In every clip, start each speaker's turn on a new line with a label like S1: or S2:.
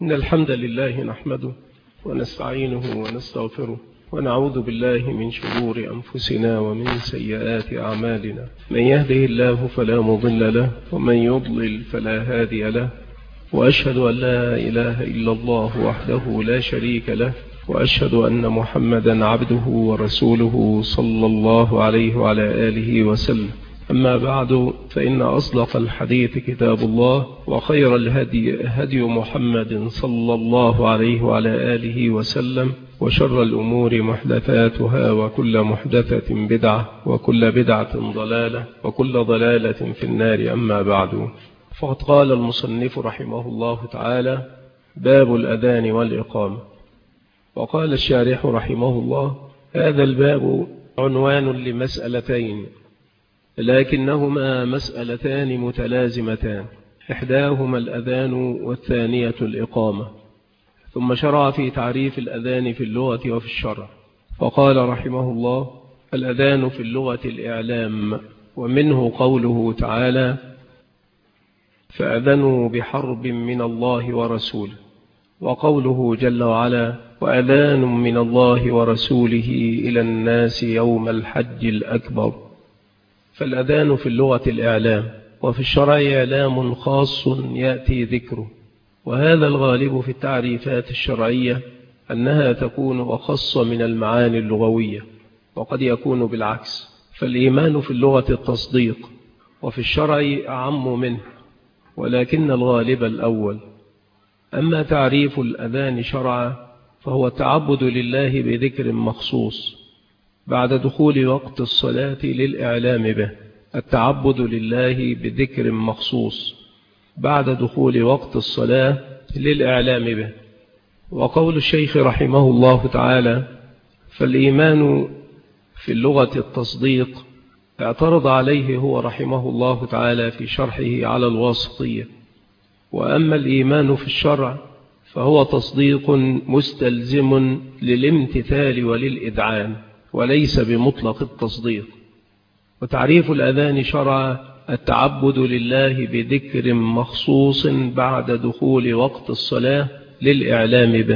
S1: إن الحمد لله نحمده ونستعينه ونستغفره ونعوذ بالله من شرور أنفسنا ومن سيئات أعمالنا. من يهده الله فلا مضل له ومن يضلل فلا هادي له، وأشهد أن لا إله إلا الله وحده لا شريك له، وأشهد أن محمدا عبده ورسوله صلى الله عليه وعلى آله وسلم. أما بعد، فإن أصدق الحديث كتاب الله، وخير الهدي هدي محمد صلى الله عليه وعلى آله وسلم، وشر الأمور محدثاتها، وكل محدثة بدعة، وكل بدعة ضلالة، وكل ضلالة في النار. أما بعد، فقد قال المصنف رحمه الله تعالى: باب الأذان والإقامة. وقال الشارح رحمه الله: هذا الباب عنوان لمسألتين، لكنهما مسألتان متلازمتان، إحداهما الأذان والثانية الإقامة. ثم شرع في تعريف الأذان في اللغة وفي الشرع، فقال رحمه الله: الأذان في اللغة الإعلام، ومنه قوله تعالى: فأذنوا بحرب من الله ورسوله، وقوله جل وعلا: وأذان من الله ورسوله إلى الناس يوم الحج الأكبر. فالأذان في اللغة الإعلام، وفي الشرع إعلام خاص يأتي ذكره، وهذا الغالب في التعريفات الشرعية أنها تكون أخص من المعاني اللغوية، وقد يكون بالعكس، فالإيمان في اللغة التصديق، وفي الشرع أعم منه، ولكن الغالب الأول. أما تعريف الأذان شرعا فهو التعبد لله بذكر مخصوص بعد دخول وقت الصلاة للإعلام به. التعبد لله بذكر مخصوص بعد دخول وقت الصلاة للإعلام به. وقول الشيخ رحمه الله تعالى: فالإيمان في اللغة التصديق، اعترض عليه هو رحمه الله تعالى في شرحه على الواسطية. وأما الإيمان في الشرع فهو تصديق مستلزم للامتثال وللإذعان، وليس بمطلق التصديق. وتعريف الأذان شرعا التعبد لله بذكر مخصوص بعد دخول وقت الصلاة للإعلام به.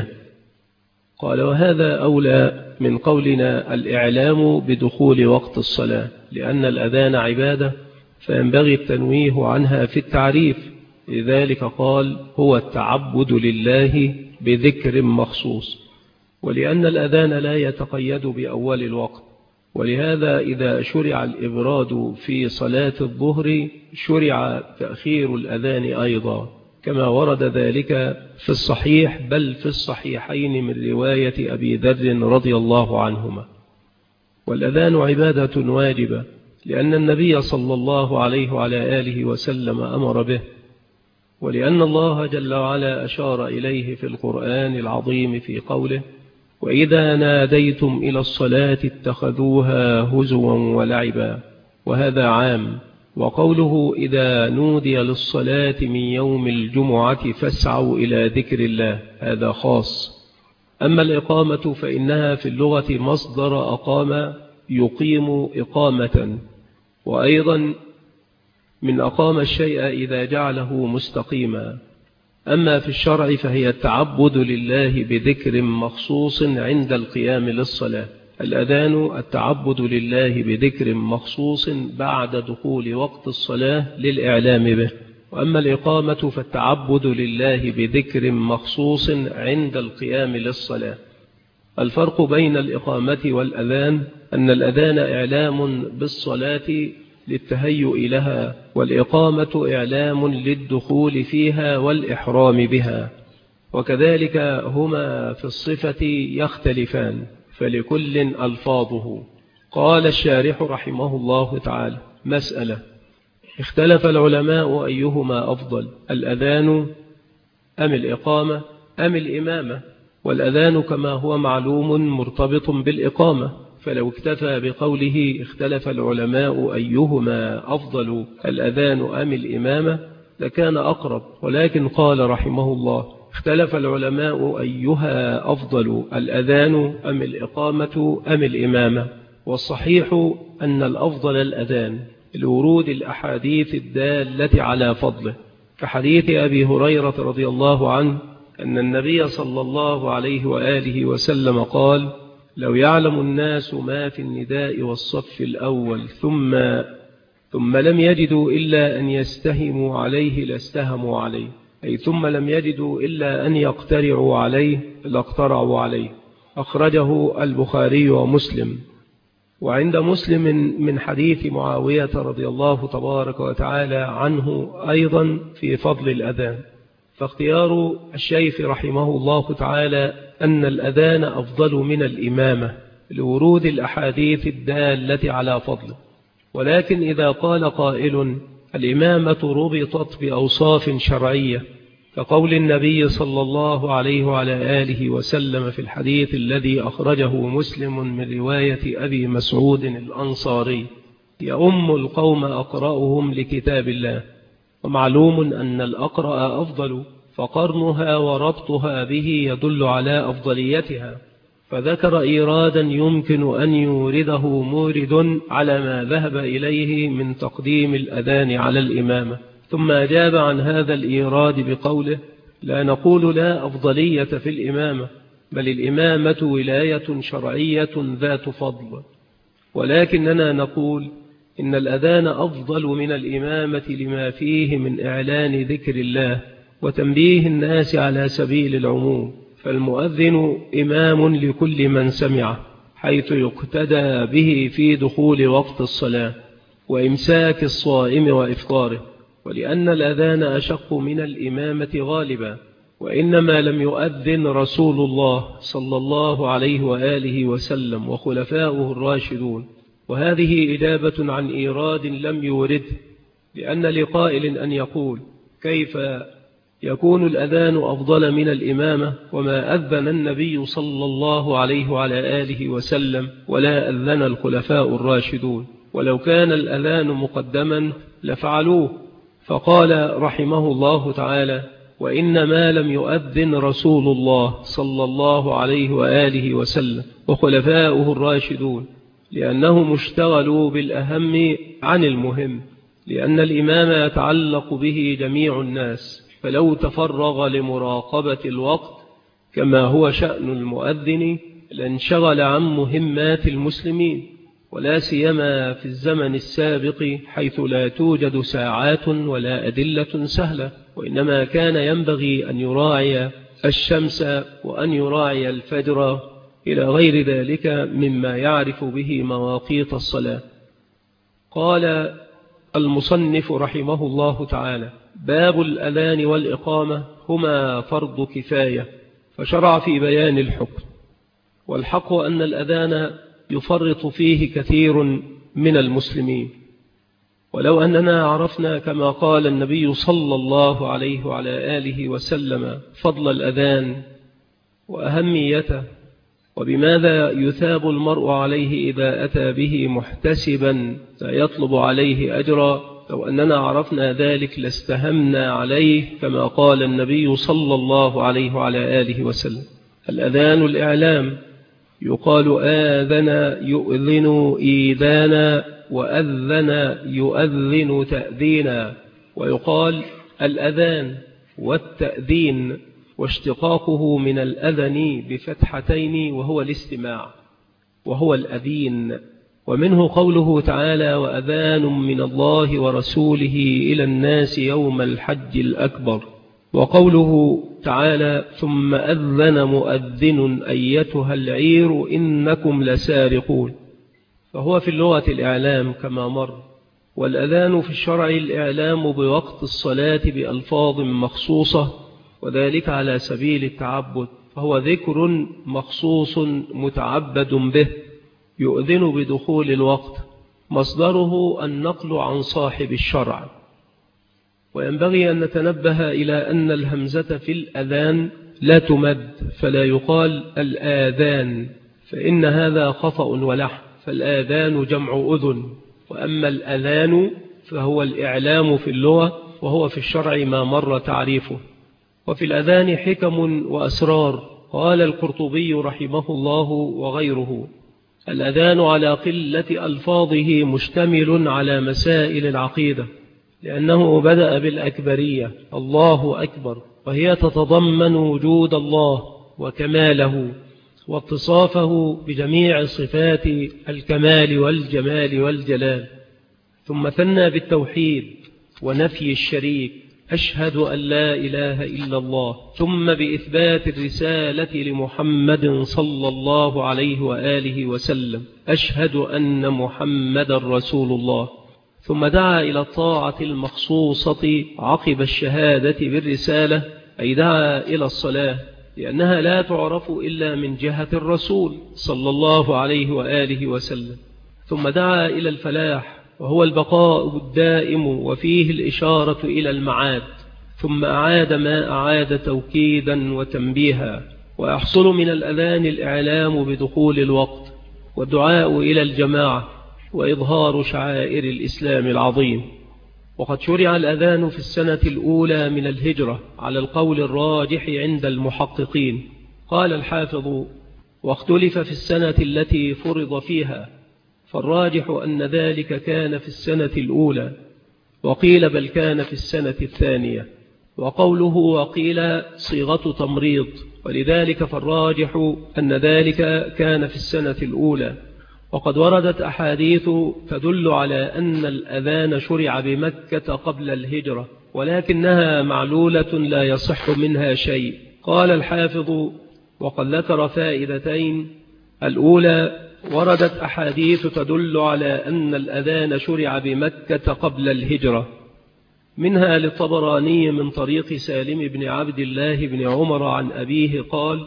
S1: قال: وهذا أولى من قولنا الإعلام بدخول وقت الصلاة، لأن الأذان عبادة فينبغي التنويه عنها في التعريف، لذلك قال: هو التعبد لله بذكر مخصوص. ولأن الأذان لا يتقيد بأول الوقت، ولهذا إذا شرع الإبراد في صلاة الظهر شرع تأخير الأذان أيضا، كما ورد ذلك في الصحيح، بل في الصحيحين من رواية أبي ذر رضي الله عنهما. والأذان عبادة واجبة، لأن النبي صلى الله عليه وعلى آله وسلم أمر به، ولأن الله جل وعلا أشار إليه في القرآن العظيم في قوله: وإذا ناديتم إلى الصلاة اتخذوها هزوا ولعبا، وهذا عام. وقوله: إذا نودي للصلاة من يوم الجمعة فاسعوا إلى ذكر الله، هذا خاص. أما الإقامة فإنها في اللغة مصدر أقام يقيم إقامة، وأيضا من أقام الشيء إذا جعله مستقيما. أما في الشرع فهي التعبد لله بذكر مخصوص عند القيام للصلاة. الأذان التعبد لله بذكر مخصوص بعد دخول وقت الصلاة للإعلام به. وأما الإقامة فالتعبد لله بذكر مخصوص عند القيام للصلاة. الفرق بين الإقامة والأذان أن الأذان إعلام بالصلاة للتهيؤ لها، والإقامة إعلام للدخول فيها والإحرام بها، وكذلك هما في الصفة يختلفان، فلكل ألفاظه. قال الشارح رحمه الله تعالى: مسألة: اختلف العلماء أيهما أفضل، الأذان أم الإقامة أم الإمامة؟ والأذان كما هو معلوم مرتبط بالإقامة، فلو اكتفى بقوله اختلف العلماء أيهما أفضل، الأذان أم الإمامة، لكان أقرب. ولكن قال رحمه الله: اختلف العلماء أيها أفضل، الأذان أم الإقامة أم الإمامة؟ والصحيح أن الأفضل الأذان، لورود الأحاديث الدالة على فضله، كحديث أبي هريرة رضي الله عنه أن النبي صلى الله عليه وآله وسلم قال: لو يعلم الناس ما في النداء والصف الأول ثم لم يجدوا إلا أن يستهموا عليه لاستهموا عليه، أي ثم لم يجدوا إلا أن يقترعوا عليه لاقترعوا عليه. أخرجه البخاري ومسلم. وعند مسلم من حديث معاوية رضي الله تبارك وتعالى عنه أيضا في فضل الأذان. فاختيار الشيخ رحمه الله تعالى أن الأذان أفضل من الإمامة لورود الأحاديث الدالة على فضله. ولكن إذا قال قائل: الإمامة ربطت بأوصاف شرعية كقول النبي صلى الله عليه وعلى آله وسلم في الحديث الذي أخرجه مسلم من رواية أبي مسعود الأنصاري: يؤم القوم أقرأهم لكتاب الله. ومعلوم أن الأقرأ أفضل، فقرنها وربطها به يدل على أفضليتها. فذكر إيرادا يمكن أن يورده مورد على ما ذهب إليه من تقديم الأذان على الإمامة، ثم أجاب عن هذا الإيراد بقوله: لا نقول لا أفضلية في الإمامة، بل الإمامة ولاية شرعية ذات فضل، ولكننا نقول إن الأذان أفضل من الإمامة لما فيه من إعلان ذكر الله وتنبيه الناس على سبيل العموم. فالمؤذن إمام لكل من سمعه، حيث يقتدى به في دخول وقت الصلاة وإمساك الصائم وإفطاره. ولأن الأذان أشق من الإمامة غالبا، وإنما لم يؤذن رسول الله صلى الله عليه وآله وسلم وخلفاؤه الراشدون. وهذه إجابة عن إيراد لم يورده، لأن لقائل أن يقول: كيف يكون الأذان أفضل من الإمامة وما أذن النبي صلى الله عليه وعلى آله وسلم ولا أذن الخلفاء الراشدون؟ ولو كان الأذان مقدما لفعلوه. فقال رحمه الله تعالى: وإنما لم يؤذن رسول الله صلى الله عليه وآله وسلم وخلفاؤه الراشدون لأنهم اشتغلوا بالأهم عن المهم، لأن الإمام يتعلق به جميع الناس، فلو تفرغ لمراقبة الوقت كما هو شأن المؤذن لانشغل عن مهمات المسلمين، ولا سيما في الزمن السابق حيث لا توجد ساعات ولا أدلة سهلة، وإنما كان ينبغي أن يراعي الشمس وأن يراعي الفجر إلى غير ذلك مما يعرف به مواقيت الصلاة. قال المصنف رحمه الله تعالى: باب الأذان والإقامة هما فرض كفاية، فشرع في بيان الحكم. والحق أن الأذان يفرط فيه كثير من المسلمين، ولو أننا عرفنا كما قال النبي صلى الله عليه وعلى آله وسلم فضل الأذان وأهميته وبماذا يثاب المرء عليه إذا أتى به محتسبا لا يطلب عليه أجرا، لو أننا عرفنا ذلك لاستهمنا عليه كما قال النبي صلى الله عليه وعلى آله وسلم. الأذان الإعلام، يقال آذن يؤذن إيذانا وأذن يؤذن تأذينا، ويقال الأذان والتأذين، واشتقاقه من الأذن بفتحتين وهو الاستماع وهو الأذين. ومنه قوله تعالى: وأذان من الله ورسوله إلى الناس يوم الحج الأكبر. وقوله تعالى: ثم أذن مؤذن أيتها العير إنكم لسارقون. فهو في اللغة الإعلام كما مر، والأذان في الشرع الإعلام بوقت الصلاة بألفاظ مخصوصة، وذلك على سبيل التعبد، فهو ذكر مخصوص متعبد به يؤذن بدخول الوقت، مصدره النقل عن صاحب الشرع. وينبغي أن نتنبه إلى أن الهمزة في الأذان لا تمد، فلا يقال الآذان، فإن هذا خطأ ولحن، فالآذان جمع أذن، وأما الأذان فهو الإعلام في اللغة، وهو في الشرع ما مر تعريفه. وفي الأذان حكم وأسرار. قال القرطبي رحمه الله وغيره: الأذان على قلة ألفاظه مشتمل على مسائل العقيدة، لأنه بدأ بالأكبرية الله أكبر، وهي تتضمن وجود الله وكماله واتصافه بجميع صفات الكمال والجمال والجلال. ثم ثنى بالتوحيد ونفي الشريك، أشهد أن لا إله إلا الله، ثم بإثبات الرسالة لمحمد صلى الله عليه وآله وسلم، أشهد أن محمد رسول الله. ثم دعا إلى الطاعة المخصوصة عقب الشهادة بالرسالة، أي دعا إلى الصلاة، لأنها لا تعرف إلا من جهة الرسول صلى الله عليه وآله وسلم. ثم دعا إلى الفلاح، وهو البقاء الدائم، وفيه الإشارة إلى المعاد. ثم أعاد ما أعاد توكيدا وتنبيها. ويحصل من الأذان الإعلام بدخول الوقت، والدعاء إلى الجماعة، وإظهار شعائر الإسلام العظيم. وقد شرع الأذان في السنة الأولى من الهجرة على القول الراجح عند المحققين. قال الحافظ: واختلف في السنة التي فرض فيها، فالراجح أن ذلك كان في السنة الأولى، وقيل بل كان في السنة الثانية. وقوله وقيل صيغة تمريض، ولذلك فالراجح أن ذلك كان في السنة الأولى. وقد وردت أحاديث تدل على أن الأذان شرع بمكة قبل الهجرة، ولكنها معلولة لا يصح منها شيء. قال الحافظ: وقد ذكر فائدتين. الأولى: وردت أحاديث تدل على أن الأذان شرع بمكة قبل الهجرة، منها للطبراني من طريق سالم بن عبد الله بن عمر عن أبيه قال: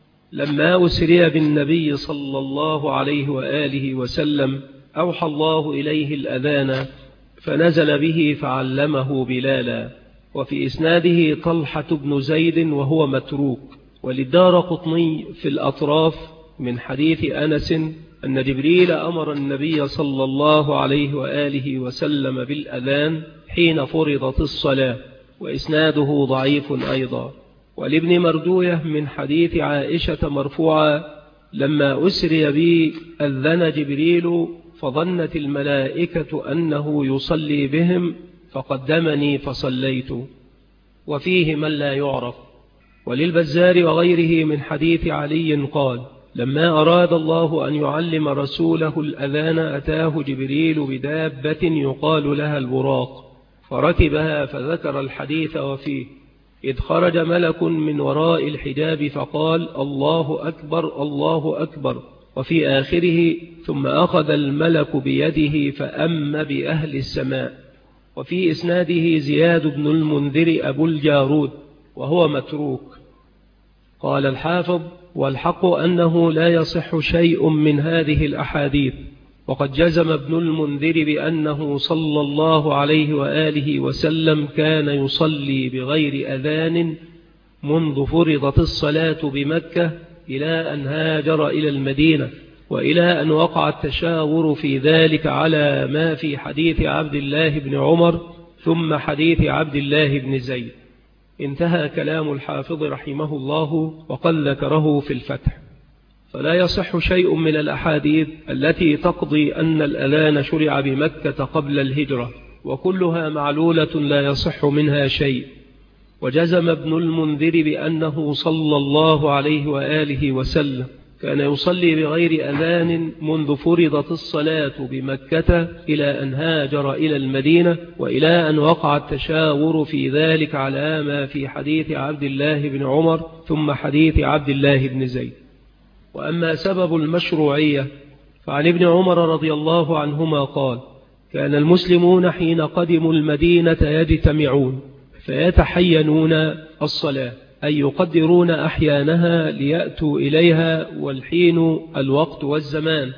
S1: لما أسري بالنبي صلى الله عليه وآله وسلم أوحى الله إليه الأذان، فنزل به فعلمه بلالا. وفي إسناده طلحة بن زيد وهو متروك. وللدارقطني في الأطراف من حديث أنس أن جبريل أمر النبي صلى الله عليه وآله وسلم بالأذان حين فرضت الصلاة، وإسناده ضعيف أيضا. ولابن مردوية من حديث عائشة مرفوعا: لما أسري بي أذن جبريل فظنت الملائكة أنه يصلي بهم فقدمني فصليت. وفيه من لا يعرف. وللبزار وغيره من حديث علي قال: لما أراد الله أن يعلم رسوله الأذان أتاه جبريل بدابة يقال لها البراق، فركبها، فذكر الحديث وفيه: إذ خرج ملك من وراء الحجاب فقال: الله أكبر الله أكبر. وفي آخره: ثم أخذ الملك بيده فأم بأهل السماء. وفي إسناده زياد بن المنذر أبو الجارود وهو متروك. قال الحافظ: والحق أنه لا يصح شيء من هذه الأحاديث. وقد جزم ابن المنذر بأنه صلى الله عليه وآله وسلم كان يصلي بغير أذان منذ فرضت الصلاة بمكة إلى أن هاجر إلى المدينة، وإلى أن وقع التشاور في ذلك على ما في حديث عبد الله بن عمر ثم حديث عبد الله بن زيد. انتهى كلام الحافظ رحمه الله، وقد ذكره في الفتح. فلا يصح شيء من الأحاديث التي تقضي أن الأذان شرع بمكة قبل الهجرة، وكلها معلولة لا يصح منها شيء. وجزم ابن المنذر بأنه صلى الله عليه وآله وسلم كان يصلي بغير أذان منذ فرضت الصلاة بمكة إلى أن هاجر إلى المدينة، وإلى أن وقع التشاور في ذلك على ما في حديث عبد الله بن عمر ثم حديث عبد الله بن زيد. وأما سبب المشروعية فعن ابن عمر رضي الله عنهما قال: كان المسلمون حين قدموا المدينة يجتمعون فيتحينون الصلاة، أي يقدرون أحيانها ليأتوا إليها، والحين الوقت والزمان.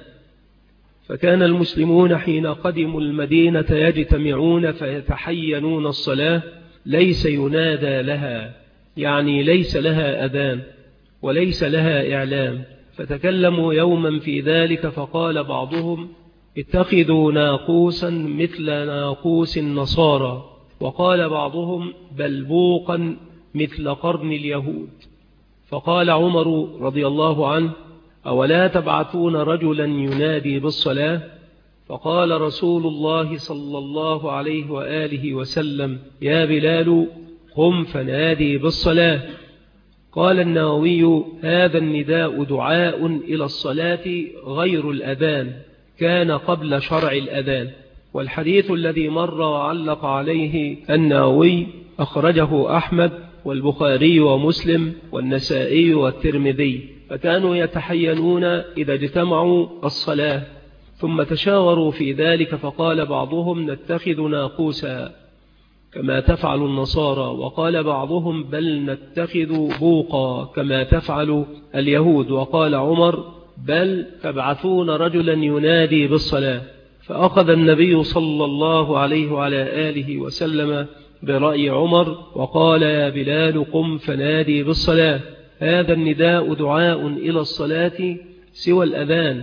S1: فكان المسلمون حين قدموا المدينة يجتمعون فيتحينون الصلاة، ليس ينادى لها، يعني ليس لها أذان وليس لها إعلام. فتكلموا يوما في ذلك، فقال بعضهم: اتخذوا ناقوسا مثل ناقوس النصارى، وقال بعضهم: بلبوقا مثل قرن اليهود. فقال عمر رضي الله عنه: أولا تبعثون رجلا ينادي بالصلاة؟ فقال رسول الله صلى الله عليه وآله وسلم: يا بلال، قم فنادي بالصلاة. قال النووي: هذا النداء دعاء إلى الصلاة غير الأذان، كان قبل شرع الأذان. والحديث الذي مر وعلق عليه النووي أخرجه أحمد والبخاري ومسلم والنسائي والترمذي، فكانوا يتحينون إذا اجتمعوا الصلاة، ثم تشاوروا في ذلك، فقال بعضهم: نتخذ ناقوسا كما تفعل النصارى، وقال بعضهم: بل نتخذ بوقا كما تفعل اليهود، وقال عمر: بل تبعثون رجلا ينادي بالصلاة. فأخذ النبي صلى الله عليه وعلى آله وسلم برأي عمر وقال: يا بلال قم فنادي بالصلاة. هذا النداء دعاء إلى الصلاة سوى الأذان،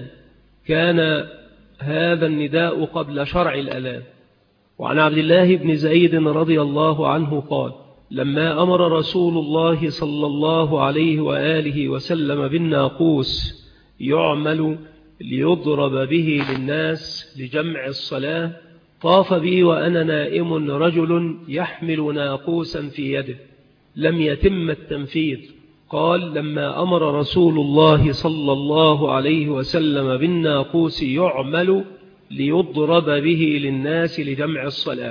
S1: كان هذا النداء قبل شرع الأذان. وعن عبد الله بن زيد رضي الله عنه قال: لما أمر رسول الله صلى الله عليه وآله وسلم بالناقوس يعمل ليضرب به للناس لجمع الصلاة، طاف بي وأنا نائم رجل يحمل ناقوسا في يده، لم يتم التنفيذ. قال: لما أمر رسول الله صلى الله عليه وسلم بالناقوس يعمل ليضرب به للناس لجمع الصلاة،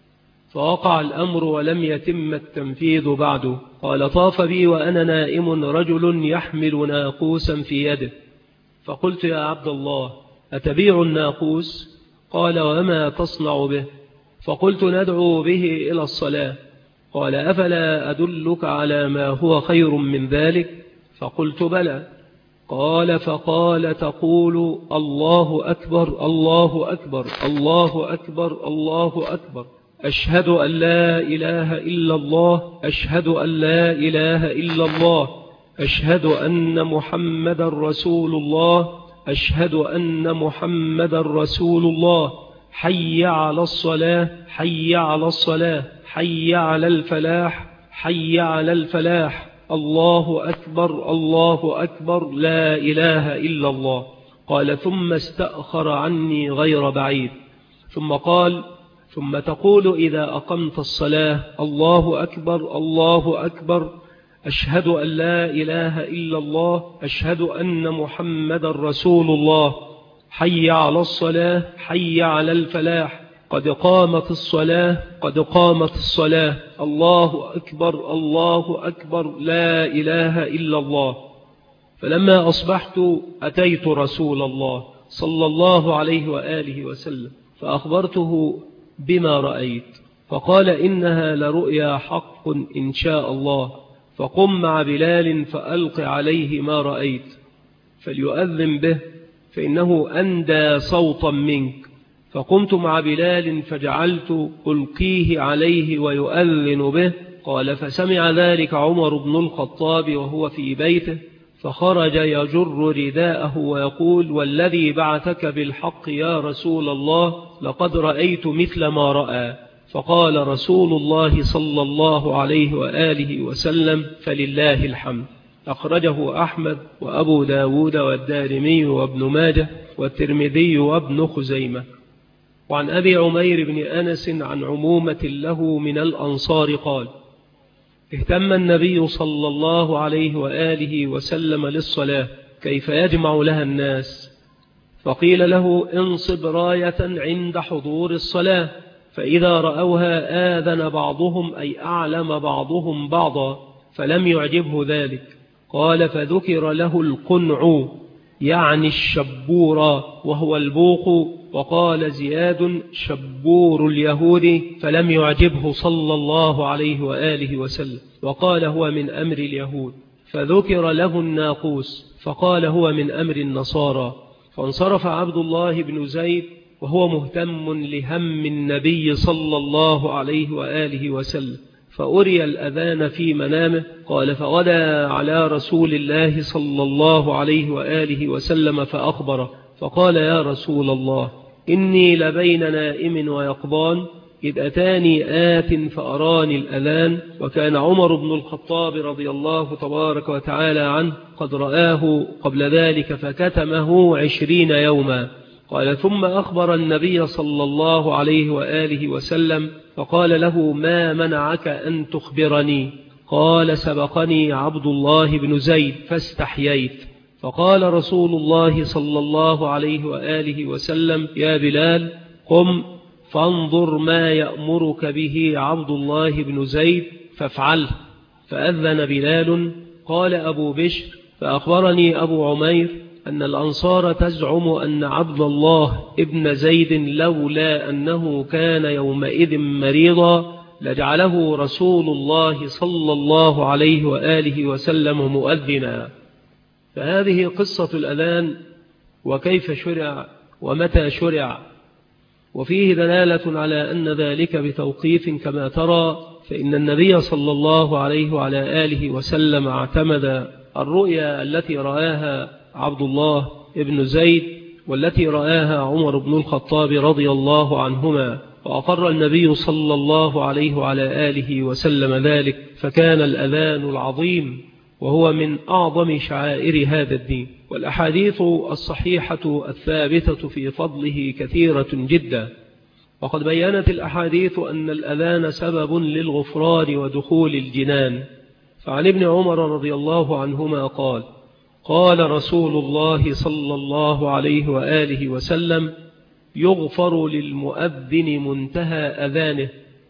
S1: فوقع الأمر ولم يتم التنفيذ بعده. قال: طاف بي وأنا نائم رجل يحمل ناقوسا في يده، فقلت: يا عبد الله، أتبيع الناقوس؟ قال: وما تصنع به؟ فقلت: ندعو به إلى الصلاة. قال: أفلا أدلك على ما هو خير من ذلك؟ فقلت: بلى. قال: فقال: تقول الله أكبر الله أكبر الله أكبر الله أكبر، أشهد أن لا إله إلا الله، أشهد أن لا إله إلا الله، أشهد أن محمد رسول الله، أشهد أن محمد رسول الله، حي على الصلاة، حي على الصلاة، حي على الفلاح، حي على الفلاح، الله أكبر الله أكبر، لا إله إلا الله. قال: ثم استأخر عني غير بعيد، ثم قال: ثم تقول إذا أقمت الصلاة: الله أكبر الله أكبر، أشهد أن لا إله إلا الله، أشهد أن محمد رسول الله، حي على الصلاة، حي على الفلاح، قد قامت الصلاة، قد قامت الصلاة، الله أكبر الله أكبر، لا إله إلا الله. فلما أصبحت أتيت رسول الله صلى الله عليه وآله وسلم فأخبرته بما رأيت، فقال: إنها لرؤيا حق إن شاء الله، فقم مع بلال فألق عليه ما رأيت فليؤذن به، فإنه أندى صوتا منك. فقمت مع بلال فجعلت ألقيه عليه ويؤذن به. قال: فسمع ذلك عمر بن الخطاب وهو في بيته، فخرج يجر رداءه ويقول: والذي بعثك بالحق يا رسول الله، لقد رأيت مثل ما رأى. فقال رسول الله صلى الله عليه وآله وسلم: فلله الحمد. أخرجه أحمد وأبو داود والدارمي وابن ماجه والترمذي وابن خزيمة. وعن أبي عمير بن أنس عن عمومة له من الأنصار قال: اهتم النبي صلى الله عليه وآله وسلم للصلاة كيف يجمع لها الناس، فقيل له: انصب راية عند حضور الصلاة، فإذا رأوها آذن بعضهم أي أعلم بعضهم بعضا، فلم يعجبه ذلك. قال: فذكر له القنع يعني الشبور وهو البوق. وقال زياد: شبور اليهود، فلم يعجبه صلى الله عليه وآله وسلم، وقال: هو من أمر اليهود. فذكر له الناقوس، فقال: هو من أمر النصارى. فانصرف عبد الله بن زيد وهو مهتم لهم النبي صلى الله عليه وآله وسلم، فأري الأذان في منامه. قال: فغدا على رسول الله صلى الله عليه وآله وسلم فأخبره، فقال: يا رسول الله، إني لبين نائم ويقظان، إذ أتاني آت فأراني الأذان. وكان عمر بن الخطاب رضي الله تبارك وتعالى عنه قد رآه قبل ذلك فكتمه 20 يوما. قال ثم أخبر النبي صلى الله عليه وآله وسلم فقال له ما منعك أن تخبرني؟ قال سبقني عبد الله بن زيد فاستحييت. فقال رسول الله صلى الله عليه وآله وسلم يا بلال قم فانظر ما يأمرك به عبد الله بن زيد فافعله. فأذن بلال. قال أبو بشر فأخبرني أبو عمير أن الأنصار تزعم أن عبد الله ابن زيد لولا أنه كان يومئذ مريضا لجعله رسول الله صلى الله عليه وآله وسلم مؤذنا. فهذه قصة الأذان وكيف شرع ومتى شرع، وفيه دلالة على أن ذلك بتوقيف كما ترى، فإن النبي صلى الله عليه وعلى آله وسلم اعتمد الرؤيا التي رآها عبد الله ابن زيد والتي رآها عمر بن الخطاب رضي الله عنهما، وأقر النبي صلى الله عليه وعلى آله وسلم ذلك، فكان الأذان العظيم وهو من أعظم شعائر هذا الدين. والأحاديث الصحيحة الثابتة في فضله كثيرة جدا، وقد بيّنت الأحاديث أن الأذان سبب للغفران ودخول الجنان. فعن ابن عمر رضي الله عنهما قال قال رسول الله صلى الله عليه وآله وسلم يغفر للمؤذن منتهى أذانه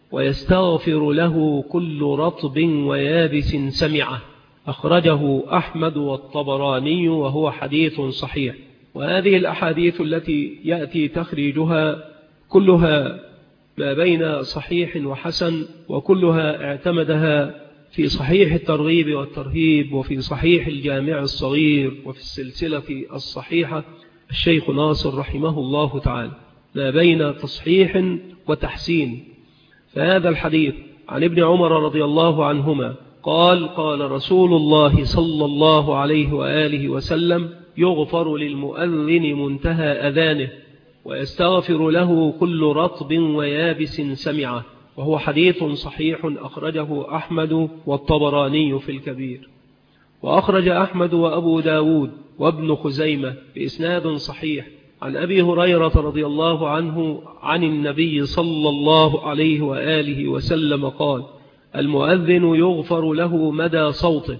S1: ويستغفر له كل رطب ويابس سمعه. أخرجه أحمد والطبراني وهو حديث صحيح. وهذه الأحاديث التي يأتي تخريجها كلها ما بين صحيح وحسن، وكلها اعتمدها في صحيح الترغيب والترهيب وفي صحيح الجامع الصغير وفي السلسلة الصحيحة الشيخ ناصر رحمه الله تعالى، ما بين تصحيح وتحسين. فهذا الحديث عن ابن عمر رضي الله عنهما قال قال رسول الله صلى الله عليه وآله وسلم يغفر للمؤذن منتهى أذانه ويستغفر له كل رطب ويابس سمعه، وهو حديث صحيح أخرجه أحمد والطبراني في الكبير. وأخرج أحمد وأبو داود وابن خزيمة بإسناد صحيح عن أبي هريرة رضي الله عنه عن النبي صلى الله عليه وآله وسلم قال المؤذن يغفر له مدى صوته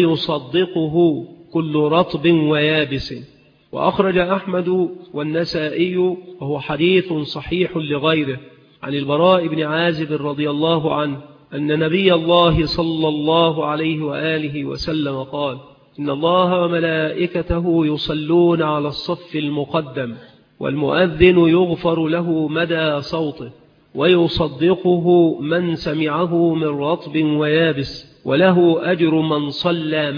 S1: ويصدقه كل رطب ويابس. وأخرج أحمد والنسائي وهو حديث صحيح لغيره عن البراء بن عازب رضي الله عنه أن نبي الله صلى الله عليه وآله وسلم قال إن الله وملائكته يصلون على الصف المقدم والمؤذن يغفر له مدى صوته ويصدقه من سمعه من رطب ويابس وله أجر من صلى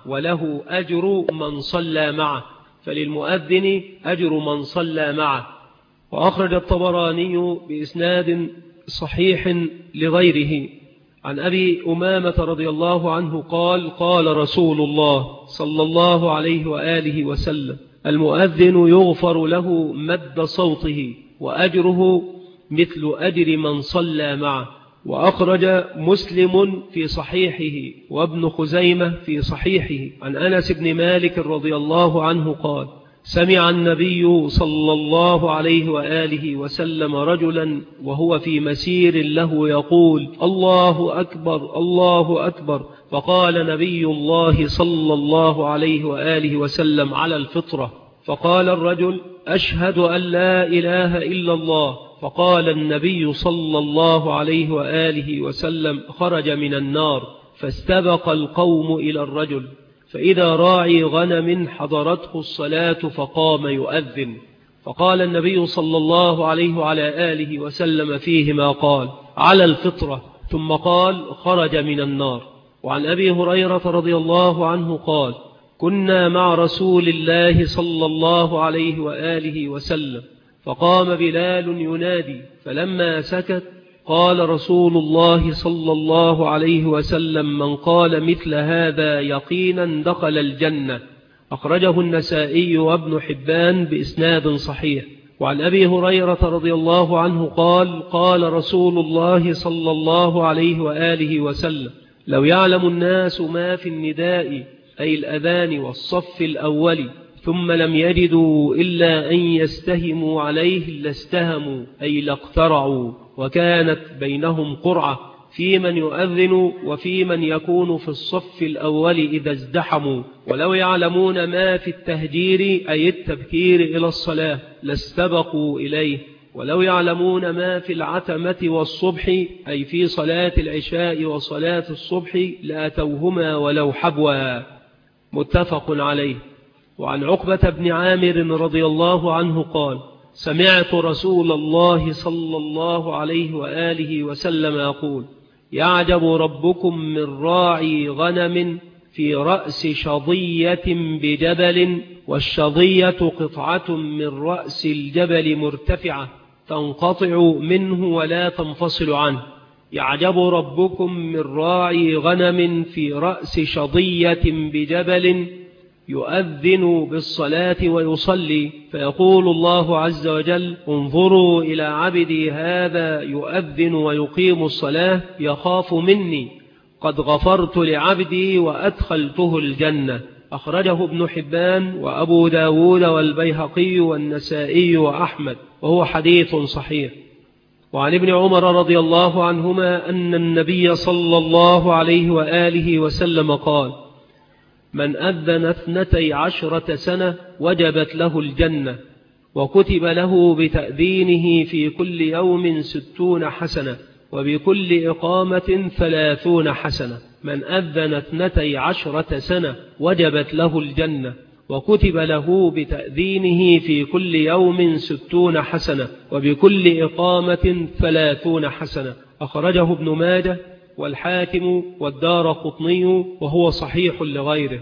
S1: معه فللمؤذن أجر من صلى معه. وأخرج الطبراني بإسناد صحيح لغيره عن أبي أمامة رضي الله عنه قال قال رسول الله صلى الله عليه وآله وسلم المؤذن يغفر له مد صوته وأجره مثل أجر من صلى معه. وأخرج مسلم في صحيحه وابن خزيمة في صحيحه عن أنس بن مالك رضي الله عنه قال سمع النبي صلى الله عليه وآله وسلم رجلا وهو في مسير له يقول الله أكبر الله أكبر، فقال نبي الله صلى الله عليه وآله وسلم على الفطرة. فقال الرجل أشهد أن لا إله إلا الله. فقال النبي صلى الله عليه وآله وسلم خرج من النار. فاستبق القوم إلى الرجل فإذا راعي غنم حضرته الصلاة فقام يؤذن. فقال النبي صلى الله عليه وعلى آله وسلم فيهما قال على الفطرة، ثم قال خرج من النار. وعن أبي هريرة رضي الله عنه قال كنا مع رسول الله صلى الله عليه وآله وسلم فقام بلال ينادي، فلما سكت قال رسول الله صلى الله عليه وسلم من قال مثل هذا يقينا دخل الجنة. أخرجه النسائي وابن حبان بإسناد صحيح. وعن أبي هريرة رضي الله عنه قال قال رسول الله صلى الله عليه وآله وسلم لو يعلم الناس ما في النداء أي الأذان والصف الأول ثم لم يجدوا إلا أن يستهموا عليه لاستهموا أي لاقترعوا، وكانت بينهم قرعة في من يؤذن وفي من يكون في الصف الأول إذا ازدحموا. ولو يعلمون ما في التهجير أي التبكير إلى الصلاة لاستبقوا إليه، ولو يعلمون ما في العتمة والصبح أي في صلاة العشاء وصلاة الصبح لأتوهما ولو حبوا. متفق عليه. وعن عقبة بن عامر رضي الله عنه قال: سمعت رسول الله صلى الله عليه وآله وسلم يقول: يعجب ربكم من راعي غنم في رأس شظية بجبل، والشظية قطعة من رأس الجبل مرتفعة تنقطع منه ولا تنفصل عنه. يعجب ربكم من راعي غنم في رأس شظية بجبل يؤذن بالصلاة ويصلي، فيقول الله عز وجل: انظروا إلى عبدي هذا يؤذن ويقيم الصلاة يخاف مني، قد غفرت لعبدي وأدخلته الجنة. أخرجه ابن حبان وأبو داود والبيهقي والنسائي وأحمد، وهو حديث صحيح. وعن ابن عمر رضي الله عنهما أن النبي صلى الله عليه وآله وسلم قال: من أذن 12 سنة وجبت له الجنة، وكتب له بتأذينه في كل يوم 60 حسنة، وبكل إقامة 30 حسنة. من أذن 12 سنة وجبت له الجنة، وكتب له بتأذينه في كل يوم 60 حسنة، وبكل إقامة 30 حسنة. أخرجه ابن ماجه والحاكم والدارقطني، وهو صحيح لغيره.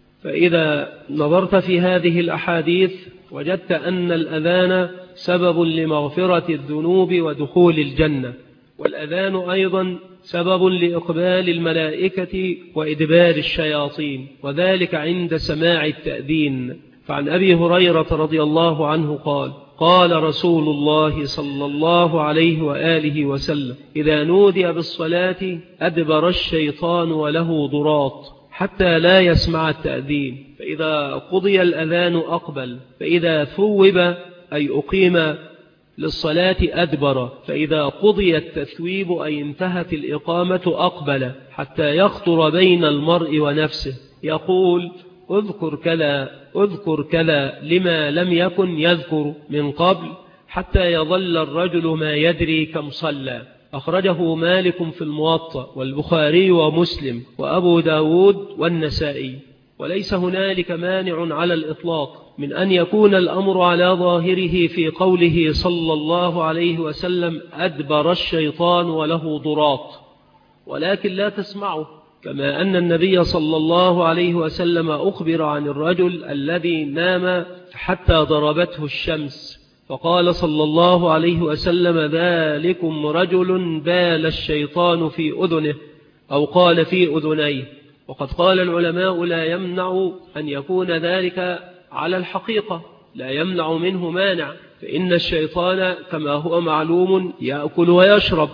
S1: فإذا نظرت في هذه الأحاديث وجدت أن الأذان سبب لمغفرة الذنوب ودخول الجنة، والأذان أيضا سبب لإقبال الملائكة وإدبار الشياطين، وذلك عند سماع التأذين. فعن أبي هريرة رضي الله عنه قال: قال رسول الله صلى الله عليه وآله وسلم: إذا نودي بالصلاة أدبر الشيطان وله ضراط حتى لا يسمع التأذين، فإذا قضي الأذان أقبل، فإذا ثوب أي أقيم للصلاة أدبر، فإذا قضي التثويب أي انتهت الإقامة أقبل، حتى يخطر بين المرء ونفسه يقول: اذكر كلا اذكر كلا لما لم يكن يذكر من قبل، حتى يظل الرجل ما يدري كم صلى. أخرجه مالك في الموطأ والبخاري ومسلم وأبو داود والنسائي. وليس هنالك مانع على الإطلاق من أن يكون الأمر على ظاهره في قوله صلى الله عليه وسلم: أدبر الشيطان وله ضراط، ولكن لا تسمعه، كما أن النبي صلى الله عليه وسلم أخبر عن الرجل الذي نام حتى ضربته الشمس، فقال صلى الله عليه وسلم: ذلكم رجل بال الشيطان في أذنه، أو قال في أذنيه. وقد قال العلماء: لا يمنع أن يكون ذلك على الحقيقة، لا يمنع منه مانع، فإن الشيطان كما هو معلوم يأكل ويشرب،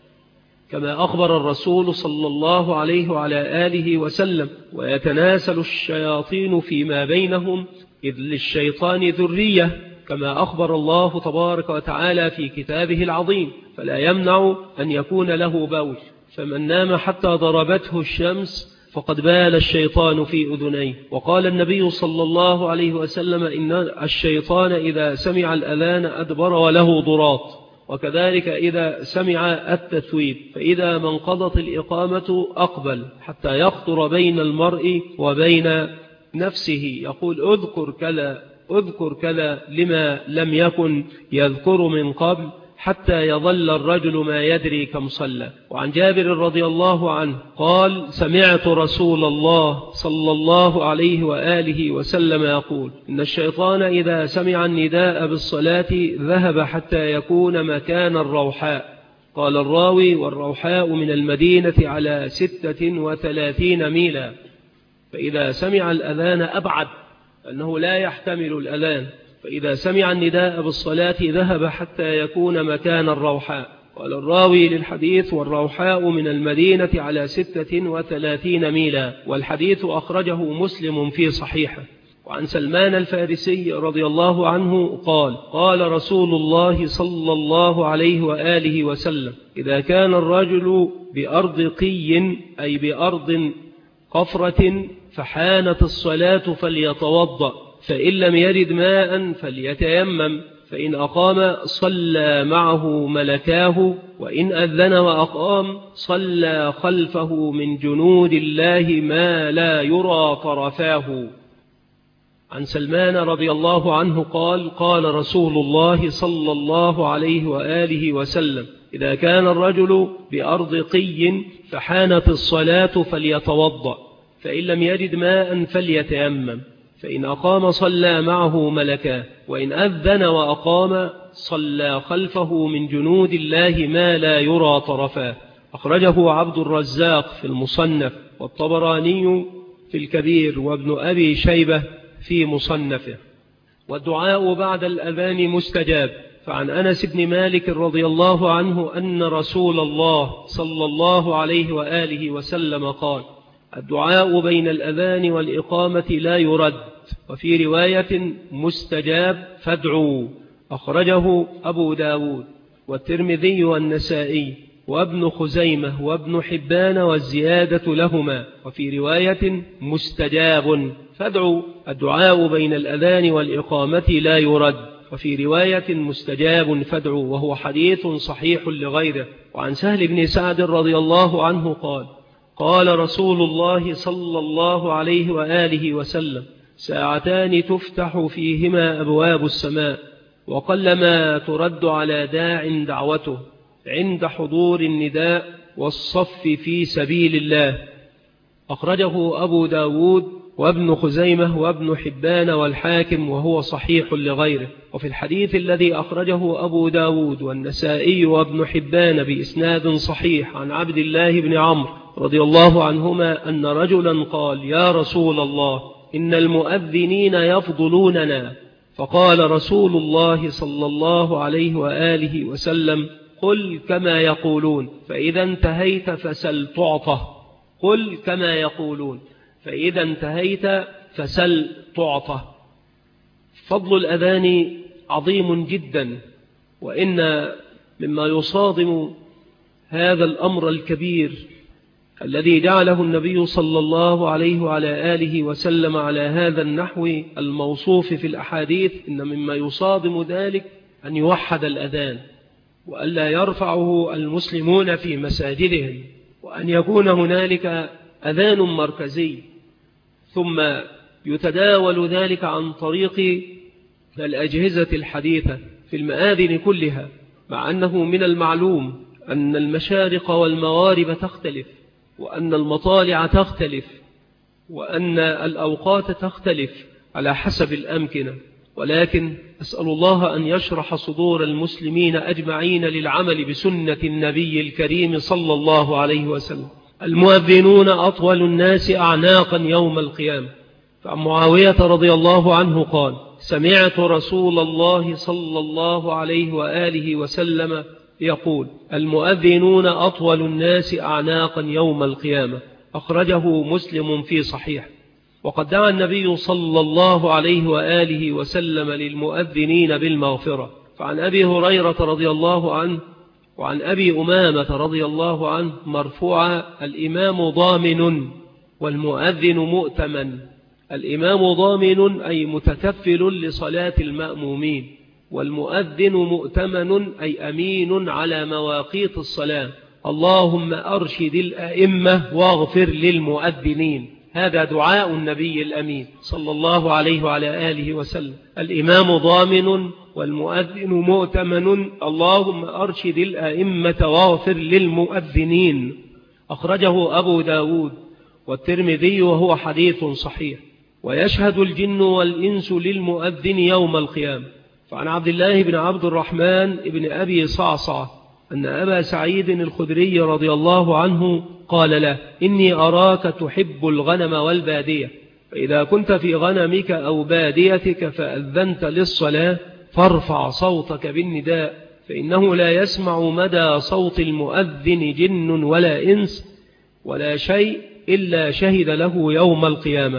S1: كما أخبر الرسول صلى الله عليه وعلى آله وسلم: ويتناسل الشياطين فيما بينهم إذ للشيطان ذرية، كما أخبر الله تبارك وتعالى في كتابه العظيم. فلا يمنع أن يكون له بول، فمن نام حتى ضربته الشمس فقد بال الشيطان في أذنيه. وقال النبي صلى الله عليه وسلم: إن الشيطان إذا سمع الأذان أدبر وله ضراط، وكذلك إذا سمع التثويب، فإذا ما انقضت الإقامة أقبل حتى يخطر بين المرء وبين نفسه يقول: اذكر كذا اذكر كذا لما لم يكن يذكر من قبل، حتى يظل الرجل ما يدري كم صلى. وعن جابر رضي الله عنه قال: سمعت رسول الله صلى الله عليه وآله وسلم يقول: إن الشيطان إذا سمع النداء بالصلاة ذهب حتى يكون مكان الروحاء. قال الراوي: والروحاء من المدينة على 36 ميلا. فإذا سمع الأذان أبعد، أنه لا يحتمل الأذان، فإذا سمع النداء بالصلاة ذهب حتى يكون مكان الروحاء. قال الراوي للحديث: والروحاء من المدينة على 36 ميلا. والحديث أخرجه مسلم في صحيحه. وعن سلمان الفارسي رضي الله عنه قال: قال رسول الله صلى الله عليه وآله وسلم: إذا كان الرجل بأرض قي أي بأرض قفرة فحانت الصلاة فليتوضأ، فإن لم يرد ماء فليتيمم، فإن أقام صلى معه ملكاه، وإن أذن وأقام صلى خلفه من جنود الله ما لا يرى طرفاه. عن سلمان رضي الله عنه قال: قال رسول الله صلى الله عليه وآله وسلم: إذا كان الرجل بأرض قي فحانت الصلاة فليتوضأ، فإن لم يجد ماء فليتيمم، فإن أقام صلى معه ملكاه، وإن أذن وأقام صلى خلفه من جنود الله ما لا يرى طرفاه. أخرجه عبد الرزاق في المصنف، والطبراني في الكبير، وابن أبي شيبة في مصنفه. والدعاء بعد الأذان مستجاب. فعن أنس بن مالك رضي الله عنه أن رسول الله صلى الله عليه وآله وسلم قال: الدعاء بين الأذان والإقامة لا يرد، وفي رواية مستجاب فادعوا. أخرجه أبو داود والترمذي والنسائي وابن خزيمة وابن حبان، والزيادة لهما، وفي رواية مستجاب فادعوا. الدعاء بين الأذان والإقامة لا يرد، وفي رواية مستجاب فادعوا، وهو حديث صحيح لغيره. وعن سهل بن سعد رضي الله عنه قال: قال رسول الله صلى الله عليه وآله وسلم: ساعتان تفتح فيهما أبواب السماء، وقلما ترد على داع دعوته، عند حضور النداء والصف في سبيل الله. أخرجه أبو داود وابن خزيمة وابن حبان والحاكم، وهو صحيح لغيره. وفي الحديث الذي أخرجه أبو داود والنسائي وابن حبان بإسناد صحيح عن عبد الله بن عمرو رضي الله عنهما أن رجلا قال: يا رسول الله، إن المؤذنين يفضلوننا. فقال رسول الله صلى الله عليه وآله وسلم: قل كما يقولون، فإذا انتهيت فسل تعطه. قل كما يقولون، فإذا انتهيت فسل تعطه. فضل الأذان عظيم جدا، وإن مما يصادم هذا الأمر الكبير الذي جعله النبي صلى الله عليه وعلى آله وسلم على هذا النحو الموصوف في الأحاديث، إن مما يصادم ذلك أن يوحد الأذان، وألا يرفعه المسلمون في مساجدهم، وأن يكون هنالك أذان مركزي، ثم يتداول ذلك عن طريق الأجهزة الحديثة في المآذن كلها، مع أنه من المعلوم أن المشارق والمغارب تختلف، وأن المطالع تختلف، وأن الأوقات تختلف على حسب الأمكنة. ولكن أسأل الله أن يشرح صدور المسلمين أجمعين للعمل بسنة النبي الكريم صلى الله عليه وسلم. المؤذنون أطول الناس أعناقا يوم القيامة. فعن معاوية رضي الله عنه قال: سمعت رسول الله صلى الله عليه وآله وسلم يقول: المؤذنون أطول الناس أعناقا يوم القيامة. أخرجه مسلم في صحيح. وقد دعا النبي صلى الله عليه وآله وسلم للمؤذنين بالمغفرة. فعن أبي هريرة رضي الله عنه وعن أبي أمامة رضي الله عنه مرفوعا: الإمام ضامن والمؤذن مؤتمن. الإمام ضامن أي متكفل لصلاة المأمومين، والمؤذن مؤتمن أي أمين على مواقيت الصلاة. اللهم أرشد الأئمة واغفر للمؤذنين. هذا دعاء النبي الأمين صلى الله عليه وعلى آله وسلم. الإمام ضامن والمؤذن مؤتمن، اللهم أرشد الأئمة واغفر للمؤذنين. أخرجه أبو داود والترمذي، وهو حديث صحيح. ويشهد الجن والإنس للمؤذن يوم القيامة. فعن عبد الله بن عبد الرحمن بن أبي صعصع أن أبا سعيد الخدري رضي الله عنه قال له: إني أراك تحب الغنم والبادية، فإذا كنت في غنمك أو باديتك فأذنت للصلاة فارفع صوتك بالنداء، فإنه لا يسمع مدى صوت المؤذن جن ولا إنس ولا شيء إلا شهد له يوم القيامة.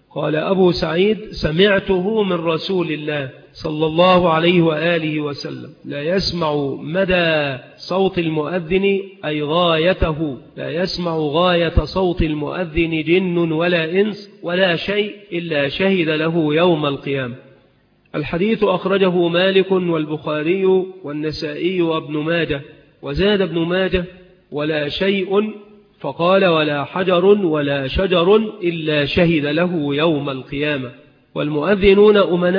S1: قال أبو سعيد: سمعته من رسول الله صلى الله عليه وآله وسلم: لا يسمع مدى صوت المؤذن، أي غايته، لا يسمع غاية صوت المؤذن جن ولا إنس ولا شيء إلا شهد له يوم القيامة. الحديث أخرجه مالك والبخاري والنسائي وابن ماجه. وزاد ابن ماجه: ولا شيء، فقال: ولا حجر ولا شجر إلا شهد له يوم القيامة. والمؤذنون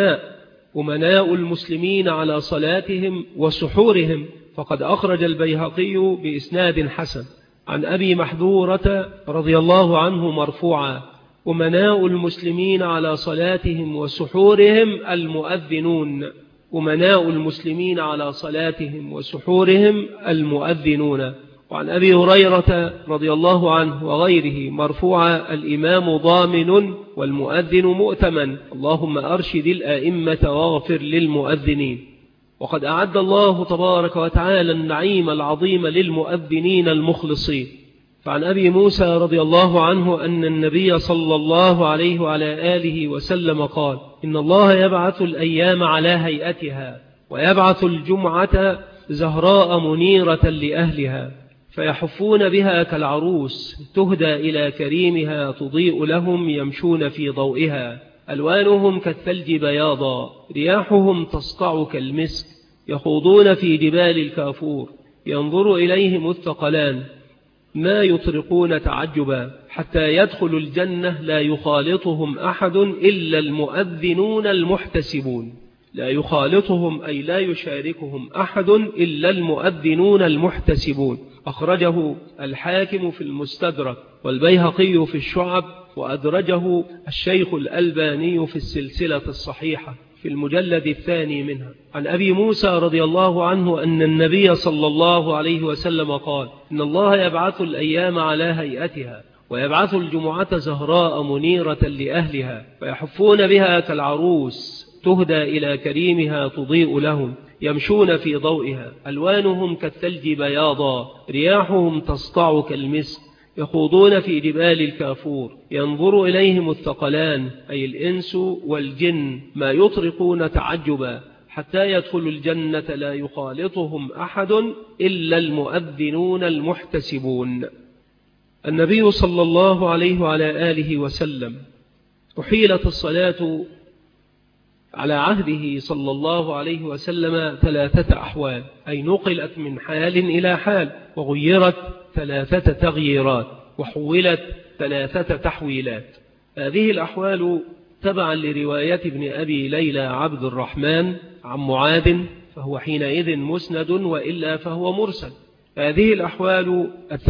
S1: أمناء المسلمين على صلاتهم وسحورهم. فقد أخرج البيهقي بإسناد حسن عن أبي محذورة رضي الله عنه مرفوعا: أمناء المسلمين على صلاتهم وسحورهم المؤذنون. أمناء المسلمين على صلاتهم وسحورهم المؤذنون. وعن أبي هريرة رضي الله عنه وغيره مرفوعا: الإمام ضامن والمؤذن مؤتمن، اللهم أرشد الآئمة واغفر للمؤذنين. وقد أعد الله تبارك وتعالى النعيم العظيم للمؤذنين المخلصين. فعن أبي موسى رضي الله عنه أن النبي صلى الله عليه وعلى آله وسلم قال: إن الله يبعث الأيام على هيئتها، ويبعث الجمعة زهراء منيرة لأهلها، فيحفون بها كالعروس، تهدى إلى كريمها، تضيء لهم، يمشون في ضوئها، ألوانهم كالثلج بياضا، رياحهم تسطع كالمسك، يخوضون في جبال الكافور، ينظر إليهم الثقلان، ما يطرقون تعجبا، حتى يدخلوا الجنة لا يخالطهم أحد إلا المؤذنون المحتسبون. لا يخالطهم أي لا يشاركهم أحد إلا المؤذنون المحتسبون. أخرجه الحاكم في المستدرك والبيهقي في الشعب، وأدرجه الشيخ الألباني في السلسلة الصحيحة في المجلد الثاني منها. عن أبي موسى رضي الله عنه أن النبي صلى الله عليه وسلم قال: إن الله يبعث الأيام على هيئتها، ويبعث الجمعة زهراء منيرة لأهلها، فيحفون بها كالعروس، تهدى إلى كريمها، تضيء لهم، يمشون في ضوئها، ألوانهم كالثلج بياضا، رياحهم تسطع كالمسك، يخوضون في جبال الكافور، ينظر إليهم الثقلان أي الإنس والجن، ما يطرقون تعجبا، حتى يدخلوا الجنة لا يخالطهم أحد إلا المؤذنون المحتسبون. النبي صلى الله عليه وعلى آله وسلم أحيلت الصلاة على عهده صلى الله عليه وسلم 3 أحوال، أي نقلت من حال إلى حال، وغيرت 3 تغييرات، وحولت 3 تحويلات. هذه الأحوال تبعا لرواية ابن أبي ليلى عبد الرحمن عن معاذ، فهو حينئذ مسند، وإلا فهو مرسل. هذه الأحوال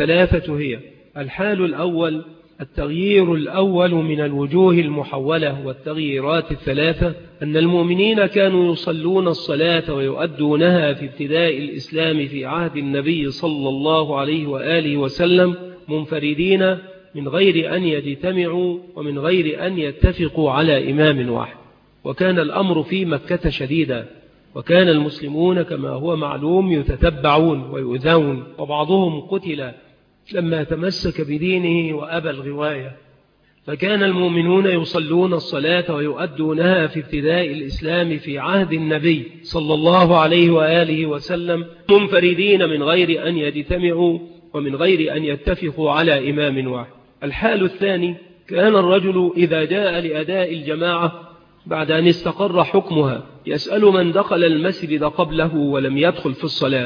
S1: 3 هي: الحال الأول التغيير الأول من الوجوه المحولة والتغييرات 3، أن المؤمنين كانوا يصلون الصلاة ويؤدونها في ابتداء الإسلام في عهد النبي صلى الله عليه وآله وسلم منفردين من غير أن يجتمعوا ومن غير أن يتفقوا على إمام واحد. وكان الأمر في مكة شديدا، وكان المسلمون كما هو معلوم يتتبعون ويؤذون، وبعضهم قتل لما تمسك بدينه وأبى الغواية. فكان المؤمنون يصلون الصلاة ويؤدونها في ابتداء الإسلام في عهد النبي صلى الله عليه وآله وسلم منفردين من غير أن يجتمعوا ومن غير أن يتفقوا على إمام واحد. الحال الثاني: كان الرجل إذا جاء لأداء الجماعة بعد أن استقر حكمها يسأل من دخل المسجد قبله ولم يدخل في الصلاة،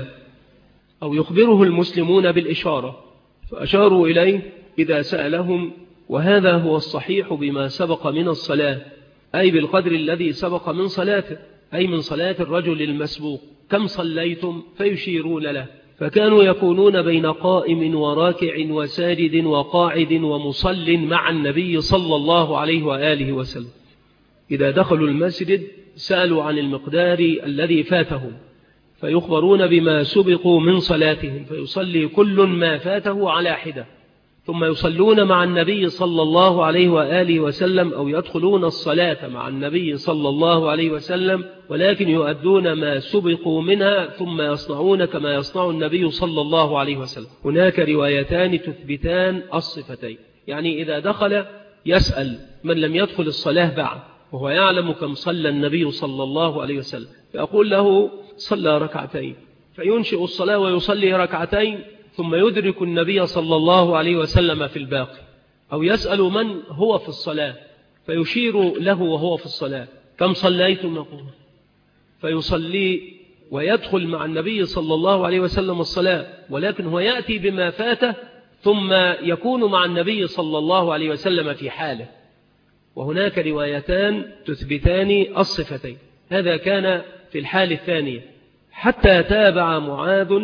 S1: أو يخبره المسلمون بالإشارة فأشاروا إليه إذا سألهم، وهذا هو الصحيح بما سبق من الصلاة، أي بالقدر الذي سبق من صلاته، أي من صلاة الرجل المسبوق: كم صليتم؟ فيشيرون له. فكانوا يكونون بين قائم وراكع وساجد وقاعد ومصل مع النبي صلى الله عليه وآله وسلم. إذا دخلوا المسجد سألوا عن المقدار الذي فاتهم، فيخبرون بما سبقوا من صلاتهم، فيصلي كل ما فاته على حدة، ثم يصلون مع النبي صلى الله عليه وآله وسلم، أو يدخلون الصلاة مع النبي صلى الله عليه وسلم، ولكن يؤدون ما سبقوا منها، ثم يصنعون كما يصنع النبي صلى الله عليه وسلم. هناك روايتان تثبتان الصفتين، يعني إذا دخل يسأل من لم يدخل الصلاة بعد وهو يعلم كم صلى النبي صلى الله عليه وسلم، فيقول له صلى ركعتين، فينشئ الصلاة ويصلي ركعتين ثم يدرك النبي صلى الله عليه وسلم في الباقي، أو يسأل من هو في الصلاة فيشير له وهو في الصلاة كم صليتم نقول، فيصلي ويدخل مع النبي صلى الله عليه وسلم الصلاة، ولكن هو يأتي بما فاته ثم يكون مع النبي صلى الله عليه وسلم في حاله. وهناك روايتان تثبتان الصفتين. هذا كان في الحال الثانية حتى تابع معاذ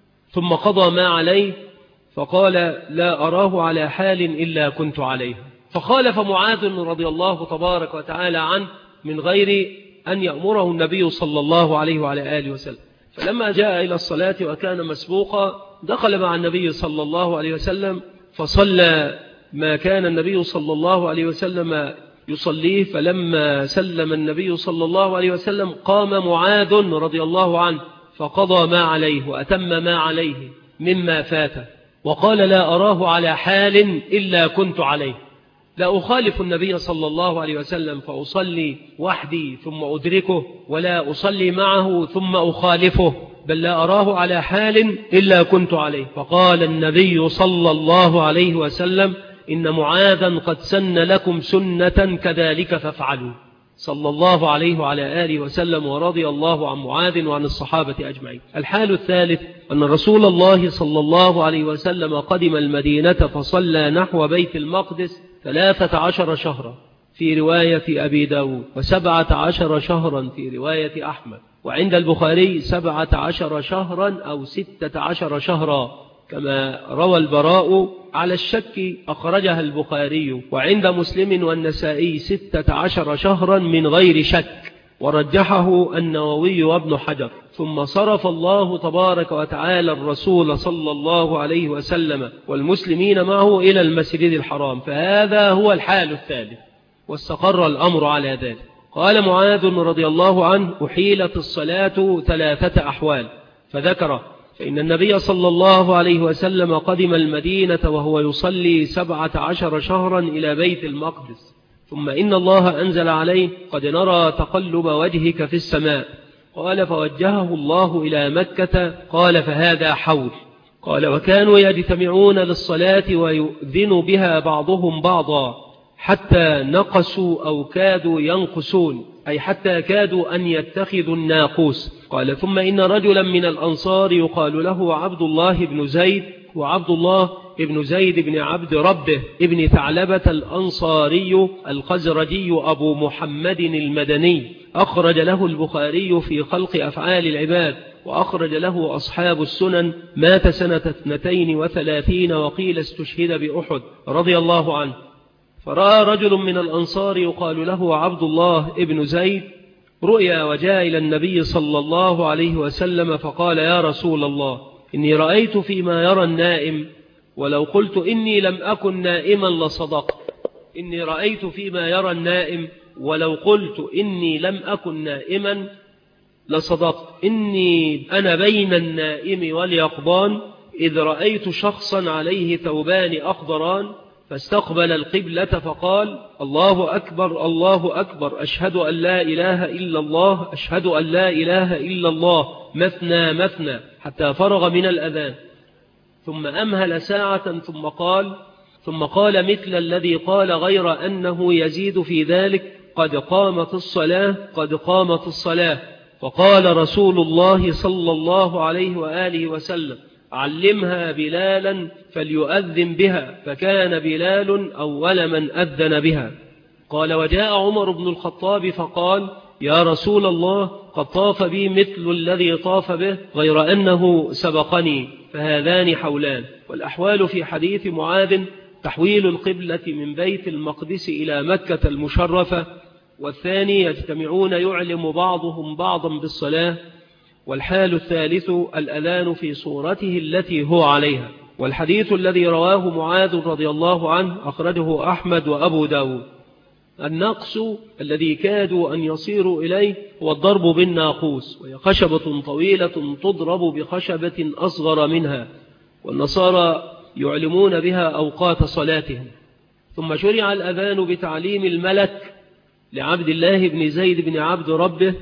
S1: ثم قضى ما عليه فقال لا أراه على حال إلا كنت عليه، فخالف معاذ رضي الله تبارك وتعالى عنه من غير أن يأمره النبي صلى الله عليه وعلى آله وسلم. فلما جاء إلى الصلاة وكان مسبوقا دخل مع النبي صلى الله عليه وسلم فصلى ما كان النبي صلى الله عليه وسلم يصليه، فلما سلم النبي صلى الله عليه وسلم قام معاذ رضي الله عنه فقضى ما عليه وأتم ما عليه مما فاته، وقال لا أراه على حال إلا كنت عليه، لا أخالف النبي صلى الله عليه وسلم فأصلي وحدي ثم أدركه، ولا أصلي معه ثم أخالفه، بل لا أراه على حال إلا كنت عليه. فقال النبي صلى الله عليه وسلم إن معاذا قد سن لكم سنة كذلك فافعلوا، صلى الله عليه وعلى آله وسلم، ورضي الله عن معاذ وعن الصحابة أجمعين. الحال الثالث أن رسول الله صلى الله عليه وسلم قدم المدينة فصلى نحو بيت المقدس 13 شهرا في رواية أبي داود، و17 شهرا في رواية أحمد، وعند البخاري 17 شهرا أو 16 شهرا كما روى البراء على الشك أخرجها البخاري، وعند مسلم والنسائي 16 شهرا من غير شك، ورجحه النووي وابن حجر. ثم صرف الله تبارك وتعالى الرسول صلى الله عليه وسلم والمسلمين معه إلى المسجد الحرام، فهذا هو الحال الثالث، واستقر الأمر على ذلك. قال معاذ رضي الله عنه أحيلت الصلاة 3 أحوال، فذكر فإن النبي صلى الله عليه وسلم قدم المدينة وهو يصلي 17 شهرا إلى بيت المقدس، ثم إن الله أنزل عليه قد نرى تقلب وجهك في السماء، قال فوجهه الله إلى مكة، قال فهذا حول. قال وكانوا يجتمعون للصلاة ويؤذن بها بعضهم بعضا حتى نقصوا أو كادوا ينقصون، أي حتى كادوا أن يتخذوا الناقوس. قال ثم إن رجلا من الأنصار يقال له عبد الله بن زيد، وعبد الله ابن زيد بن عبد ربه ابن ثعلبة الأنصاري الخزرجي أبو محمد المدني، أخرج له البخاري في خلق أفعال العباد، وأخرج له أصحاب السنن، مات سنة 32 وقيل استشهد بأحد رضي الله عنه. فرأى رجل من الأنصار يقال له عبد الله ابن زيد رؤيا وجاء إلى النبي صلى الله عليه وسلم فقال يا رسول الله إني رأيت فيما يرى النائم ولو قلت إني لم أكن نائما لصدقت. إني رأيت فيما يرى النائم ولو قلت إني لم أكن نائما لصدقت. إني أنا بين النائم واليقظان إذ رأيت شخصا عليه ثوبان أخضران فاستقبل القبلة فقال الله أكبر الله أكبر أشهد أن لا إله إلا الله أشهد أن لا إله إلا الله مثنى مثنى حتى فرغ من الأذان، ثم أمهل ساعة ثم قال مثل الذي قال غير أنه يزيد في ذلك قد قامت الصلاة قد قامت الصلاة. فقال رسول الله صلى الله عليه وآله وسلم علمها بلالا فليؤذن بها، فكان بلال أول من أذن بها. قال وجاء عمر بن الخطاب فقال يا رسول الله قد طاف بي مثل الذي طاف به غير أنه سبقني، فهذان حولان. والأحوال في حديث معاذ تحويل القبلة من بيت المقدس إلى مكة المشرفة، والثاني يجتمعون يعلم بعضهم بعضا بالصلاة، والحال الثالث الأذان في صورته التي هو عليها. والحديث الذي رواه معاذ رضي الله عنه أخرجه أحمد وأبو داود. النقص الذي كادوا أن يصيروا إليه هو الضرب بالناقوس، وهي خشبة طويلة تضرب بخشبة أصغر منها، والنصارى يعلمون بها أوقات صلاتهم. ثم شرع الأذان بتعليم الملك لعبد الله بن زيد بن عبد ربه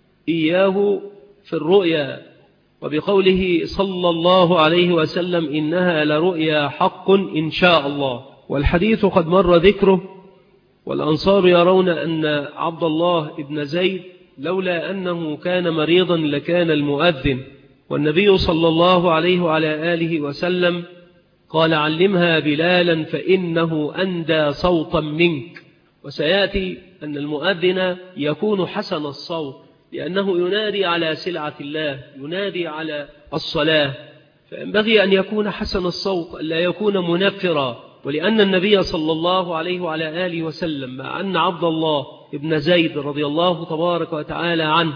S1: إياه في الرؤيا، وبقوله صلى الله عليه وسلم إنها لرؤيا حق إن شاء الله. والحديث قد مر ذكره، والأنصار يرون أن عبد الله بن زيد لولا أنه كان مريضا لكان المؤذن، والنبي صلى الله عليه وعلى آله وسلم قال علمها بلالا فإنه أندى صوتا منك. وسيأتي أن المؤذن يكون حسن الصوت لأنه ينادي على سلعة الله، ينادي على الصلاة، فينبغي أن يكون حسن الصوت ألا يكون منفرا. ولأن النبي صلى الله عليه وعلى آله وسلم مع أن عبد الله بن زيد رضي الله تبارك وتعالى عنه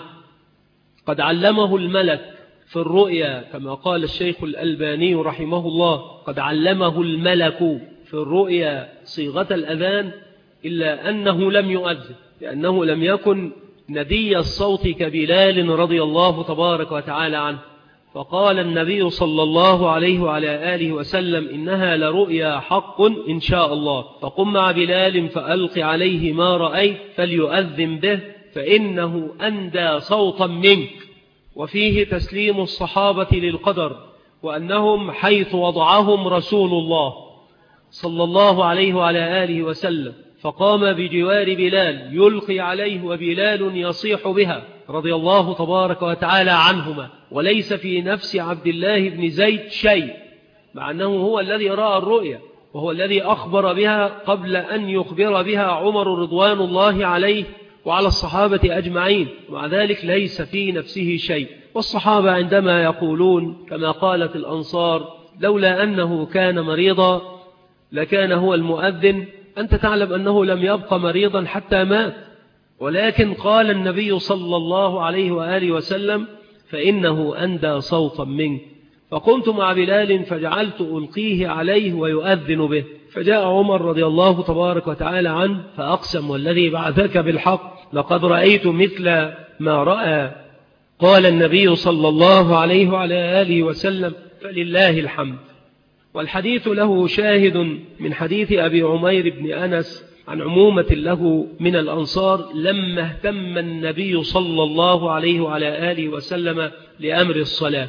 S1: قد علمه الملك في الرؤيا كما قال الشيخ الألباني رحمه الله قد علمه الملك في الرؤيا صيغة الأذان، إلا أنه لم يؤذن لأنه لم يكن ندي الصوت كبلال رضي الله تبارك وتعالى عنه. فقال النبي صلى الله عليه وعلى آله وسلم إنها لرؤيا حق إن شاء الله، فقم مع بلال فألق عليه ما رأيت فليؤذن به فإنه أندى صوتا منك. وفيه تسليم الصحابة للقدر، وأنهم حيث وضعهم رسول الله صلى الله عليه وعلى آله وسلم فقام بجوار بلال يلقي عليه وبلال يصيح بها رضي الله تبارك وتعالى عنهما، وليس في نفس عبد الله بن زيد شيء، مع أنه هو الذي رأى الرؤيا وهو الذي أخبر بها قبل أن يخبر بها عمر رضوان الله عليه وعلى الصحابة أجمعين، ومع ذلك ليس في نفسه شيء. والصحابة عندما يقولون كما قالت الأنصار لولا أنه كان مريضا لكان هو المؤذن، أنت تعلم أنه لم يبقى مريضا حتى مات، ولكن قال النبي صلى الله عليه وآله وسلم فإنه أندى صوتا منك. فقمت مع بلال فجعلت ألقيه عليه ويؤذن به، فجاء عمر رضي الله تبارك وتعالى عنه فأقسم والذي بعثك بالحق لقد رأيت مثل ما رأى. قال النبي صلى الله عليه وعلى آله وسلم فلله الحمد. والحديث له شاهد من حديث أبي عمير بن أنس عن عمومة له من الأنصار لما اهتم النبي صلى الله عليه وعلى آله وسلم لأمر الصلاة.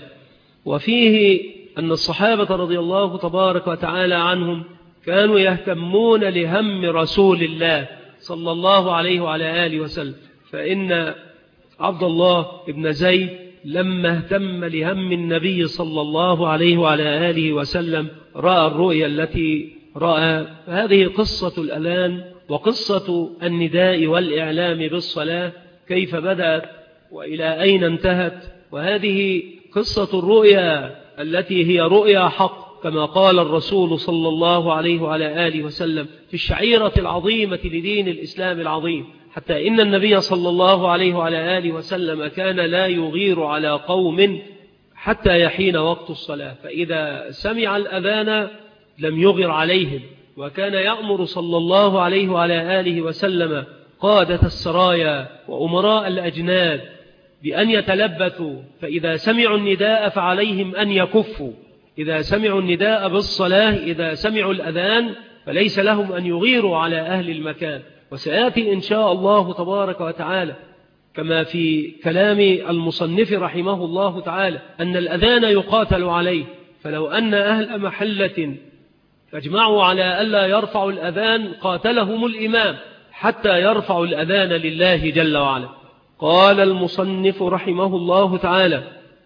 S1: وفيه أن الصحابة رضي الله تبارك وتعالى عنهم كانوا يهتمون لهم رسول الله صلى الله عليه وعلى آله وسلم، فإن عبد الله بن زيد لما اهتم لهم النبي صلى الله عليه وعلى آله وسلم رأى الرؤيا التي رأى. فهذه قصة الأذان وقصة النداء والإعلام بالصلاة كيف بدأت وإلى أين انتهت، وهذه قصة الرؤيا التي هي رؤيا حق كما قال الرسول صلى الله عليه وعلى آله وسلم في الشعيرة العظيمة لدين الإسلام العظيم، حتى إن النبي صلى الله عليه وعلى آله وسلم كان لا يغير على قوم حتى يحين وقت الصلاة، فإذا سمع الأذان لم يغر عليهم. وكان يأمر صلى الله عليه وعلى آله وسلم قادة السرايا وأمراء الأجناد بأن يتلبثوا، فإذا سمعوا النداء فعليهم أن يكفوا، إذا سمعوا النداء بالصلاة إذا سمعوا الأذان فليس لهم أن يغيروا على أهل المكان. وسيأتي إن شاء الله تبارك وتعالى كما في كلام المصنف رحمه الله تعالى أن الأذان يقاتل عليه، فلو أن أهل محلة فاجمعوا على ألا يرفعوا الأذان قاتلهم الإمام حتى يرفعوا الأذان لله جل وعلا. قال المصنف رحمه الله تعالى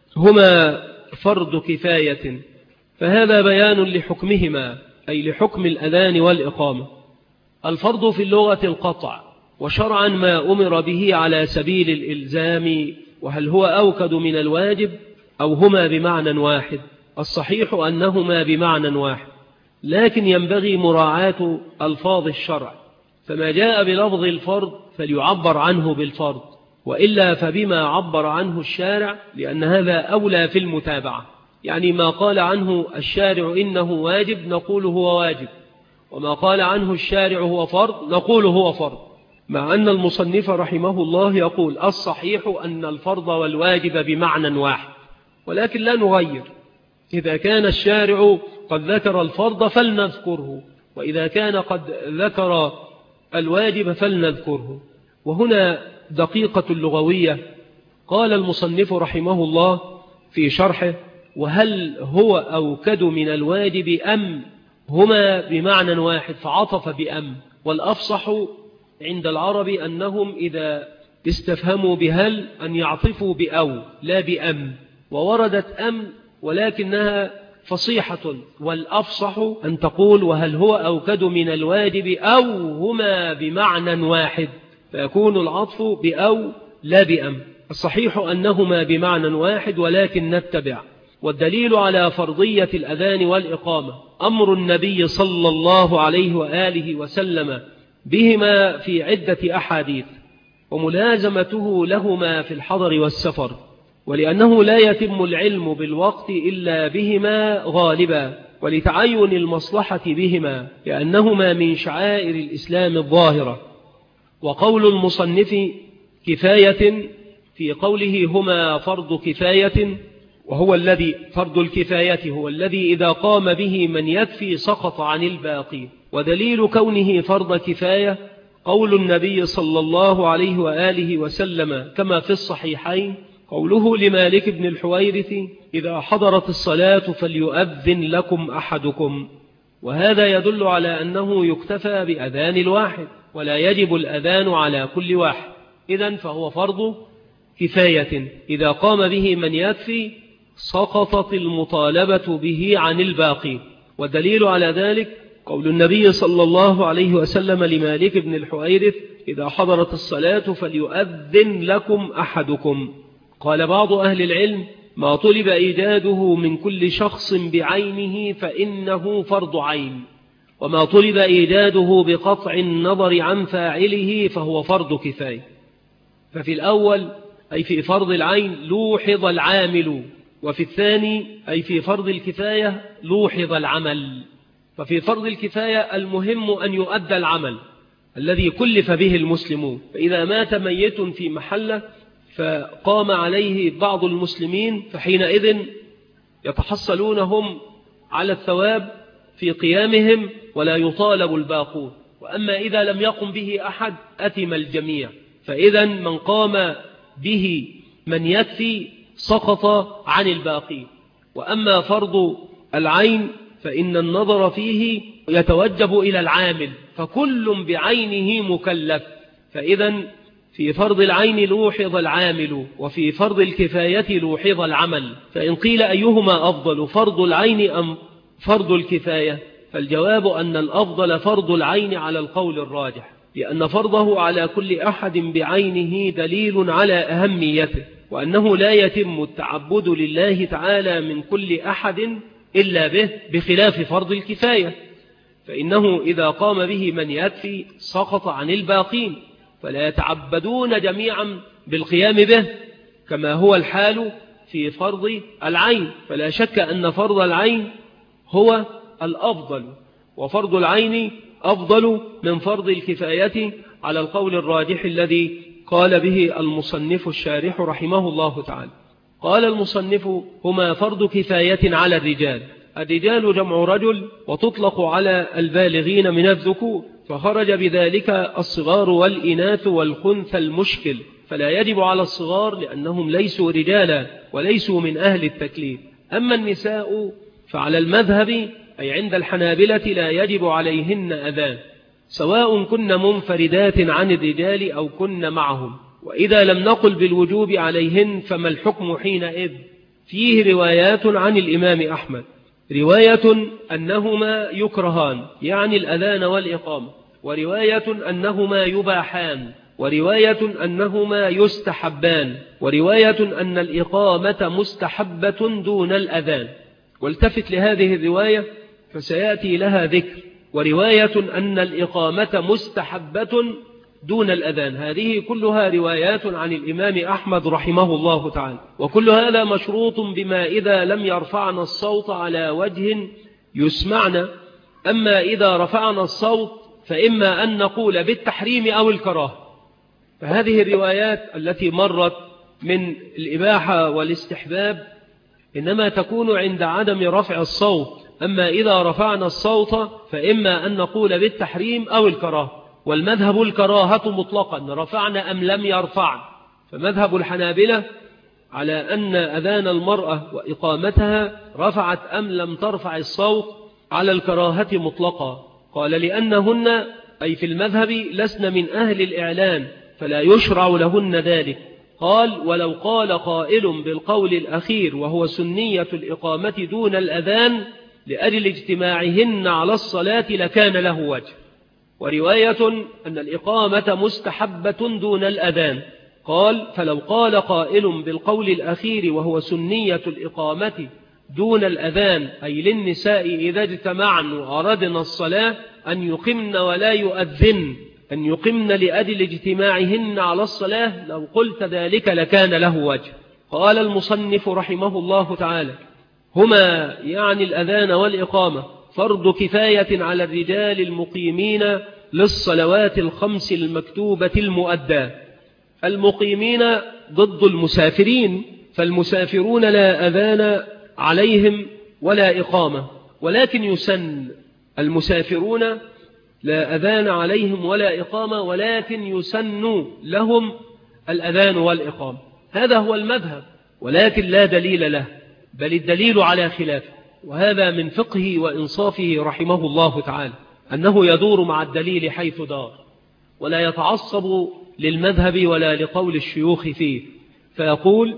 S1: هما فرض كفاية، فهذا بيان لحكمهما أي لحكم الأذان والإقامة. الفرض في اللغة القطع، وشرعا ما أمر به على سبيل الإلزام، وهل هو أوكد من الواجب أو هما بمعنى واحد؟ الصحيح أنهما بمعنى واحد، لكن ينبغي مراعاة ألفاظ الشرع، فما جاء بلفظ الفرض فليعبر عنه بالفرض، وإلا فبما عبر عنه الشارع، لأن هذا أولى في المتابعة. يعني ما قال عنه الشارع إنه واجب نقول هو واجب، وما قال عنه الشارع هو فرض نقول هو فرض، مع أن المصنف رحمه الله يقول الصحيح أن الفرض والواجب بمعنى واحد، ولكن لا نغير. إذا كان الشارع قد ذكر الفرض فلنذكره، وإذا كان قد ذكر الواجب فلنذكره. وهنا دقيقة لغوية. قال المصنف رحمه الله في شرحه: وهل هو أوكد من الواجب أم هما بمعنى واحد، فعطف بأم. والأفصح عند العرب أنهم إذا استفهموا بهل أن يعطفوا بأو لا بأم، ووردت أم ولكنها فصيحة، والأفصح أن تقول وهل هو أوكد من الواجب أو هما بمعنى واحد، فيكون العطف بأو لا بأم. الصحيح أنهما بمعنى واحد، ولكن نتبع. والدليل على فرضية الأذان والإقامة أمر النبي صلى الله عليه وآله وسلم بهما في عدة أحاديث، وملازمته لهما في الحضر والسفر، ولأنه لا يتم العلم بالوقت إلا بهما غالبا، ولتعين المصلحة بهما، لأنهما من شعائر الإسلام الظاهرة. وقول المصنف كفاية في قوله هما فرض كفاية، وهو الذي فرض الكفاية هو الذي إذا قام به من يكفي سقط عن الباقي. ودليل كونه فرض كفاية قول النبي صلى الله عليه وآله وسلم كما في الصحيحين، قوله لمالك بن الحويرث: إذا حضرت الصلاة فليؤذن لكم أحدكم. وهذا يدل على أنه يكتفى بأذان الواحد، ولا يجب الأذان على كل واحد. إذن فهو فرض كفاية، إذا قام به من يكفي سقطت المطالبة به عن الباقي. والدليل على ذلك قول النبي صلى الله عليه وسلم لمالك بن الحويرث: إذا حضرت الصلاة فليؤذن لكم أحدكم. قال بعض أهل العلم: ما طلب إيجاده من كل شخص بعينه فإنه فرض عين، وما طلب إيجاده بقطع النظر عن فاعله فهو فرض كفاية. ففي الأول أي في فرض العين لوحظ العامل، وفي الثاني أي في فرض الكفاية لوحظ العمل. ففي فرض الكفاية المهم أن يؤدى العمل الذي كلف به المسلمون، فإذا مات ميت في محله فقام عليه بعض المسلمين فحينئذ يتحصلون هم على الثواب في قيامهم ولا يطالب الباقون. وأما إذا لم يقم به أحد أتم الجميع. فإذا من قام به من يكفي سقط عن الباقي. وأما فرض العين فإن النظر فيه يتوجب إلى العامل، فكل بعينه مكلف. فإذا في فرض العين لوحظ العامل، وفي فرض الكفاية لوحظ العمل. فإن قيل أيهما أفضل، فرض العين أم فرض الكفاية، فالجواب أن الأفضل فرض العين على القول الراجح، لأن فرضه على كل أحد بعينه دليل على أهميته، وأنه لا يتم التعبد لله تعالى من كل أحد إلا به، بخلاف فرض الكفاية فإنه إذا قام به من يكفي سقط عن الباقين، فلا يتعبدون جميعا بالقيام به كما هو الحال في فرض العين. فلا شك أن فرض العين هو الأفضل، وفرض العين أفضل من فرض الكفاية على القول الراجح الذي قال به المصنف الشارح رحمه الله تعالى. قال المصنف: هما فرض كفاية على الرجال. الرجال جمع رجل، وتطلق على البالغين من الذكور، فخرج بذلك الصغار والإناث والخنث المشكل، فلا يجب على الصغار لأنهم ليسوا رجالا وليسوا من أهل التكليف. أما النساء فعلى المذهب أي عند الحنابلة لا يجب عليهن أذان، سواء كن منفردات عن الرجال أو كن معهم. وإذا لم نقل بالوجوب عليهن فما الحكم حينئذ؟ فيه روايات عن الإمام أحمد، رواية أنهما يكرهان يعني الأذان والإقامة، ورواية أنهما يباحان، ورواية أنهما يستحبان، ورواية أن الإقامة مستحبة دون الأذان. والتفت لهذه الرواية فسيأتي لها ذكر. ورواية أن الإقامة مستحبة دون الأذان، هذه كلها روايات عن الإمام أحمد رحمه الله تعالى. وكل هذا مشروط بما إذا لم يرفعنا الصوت على وجه يسمعنا. أما إذا رفعنا الصوت فإما أن نقول بالتحريم أو الكراهة. فهذه الروايات التي مرت من الإباحة والاستحباب إنما تكون عند عدم رفع الصوت، أما إذا رفعنا الصوت فإما أن نقول بالتحريم أو الكراهة، والمذهب الكراهة مطلقا رفعنا أم لم يرفع. فمذهب الحنابلة على أن أذان المرأة وإقامتها رفعت أم لم ترفع الصوت على الكراهة مطلقا. قال لأنهن أي في المذهب لسن من أهل الإعلان فلا يشرع لهن ذلك. قال ولو قال قائل بالقول الأخير وهو سنية الإقامة دون الأذان لأجل اجتماعهن على الصلاة لكان له وجه. ورواية أن الإقامة مستحبة دون الأذان. قال فلو قال قائل بالقول الأخير وهو سنية الإقامة دون الأذان أي للنساء إذا اجتمعن وأردنا الصلاة أن يقمن ولا يؤذن، أن يقمن لأجل اجتماعهن على الصلاة، لو قلت ذلك لكان له وجه. قال المصنف رحمه الله تعالى هما يعني الأذان والإقامة فرض كفاية على الرجال المقيمين للصلوات الخمس المكتوبة المؤداة. المقيمين ضد المسافرين، فالمسافرون لا أذان عليهم ولا إقامة، ولكن يسن. المسافرون لا أذان عليهم ولا إقامة ولكن يسن لهم الأذان والإقامة. هذا هو المذهب، ولكن لا دليل له، بل الدليل على خلافه. وهذا من فقهه وإنصافه رحمه الله تعالى أنه يدور مع الدليل حيث دار، ولا يتعصب للمذهب ولا لقول الشيوخ فيه، فيقول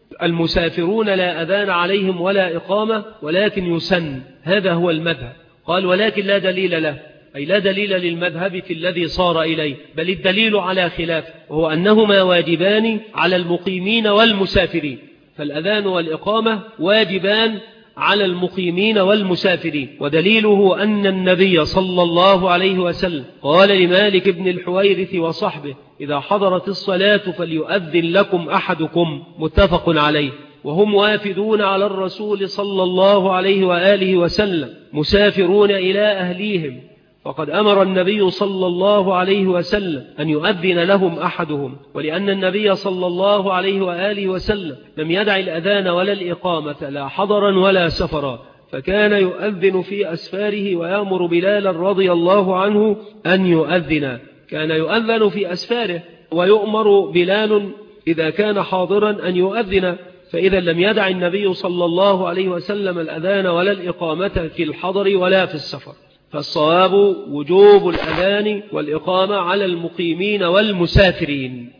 S1: المسافرون لا أذان عليهم ولا إقامة ولكن يسن. هذا هو المذهب. قال ولكن لا دليل له، أي لا دليل للمذهب في الذي صار إليه، بل الدليل على خلافه، وهو أنهما واجبان على المقيمين والمسافرين. فالأذان والإقامة واجبان على المقيمين والمسافرين. ودليله أن النبي صلى الله عليه وسلم قال لمالك بن الحويرث وصحبه إذا حضرت الصلاة فليؤذن لكم أحدكم، متفق عليه. وهم وافدون على الرسول صلى الله عليه وآله وسلم مسافرون إلى أهليهم، وقد أمر النبي صلى الله عليه وسلم أن يؤذن لهم أحدهم، ولأن النبي صلى الله عليه وآله وسلم لم يدع الأذان ولا الإقامة لا حضرا ولا سفرا، فكان يؤذن في أسفاره ويأمر بلالا رضي الله عنه أن يؤذن. كان يؤذن في أسفاره ويؤمر بلال إذا كان حاضرا أن يؤذن. فإذا لم يدع النبي صلى الله عليه وسلم الأذان ولا الإقامة في الحضر ولا في السفر، فالصواب وجوب الأذان والإقامة على المقيمين والمسافرين.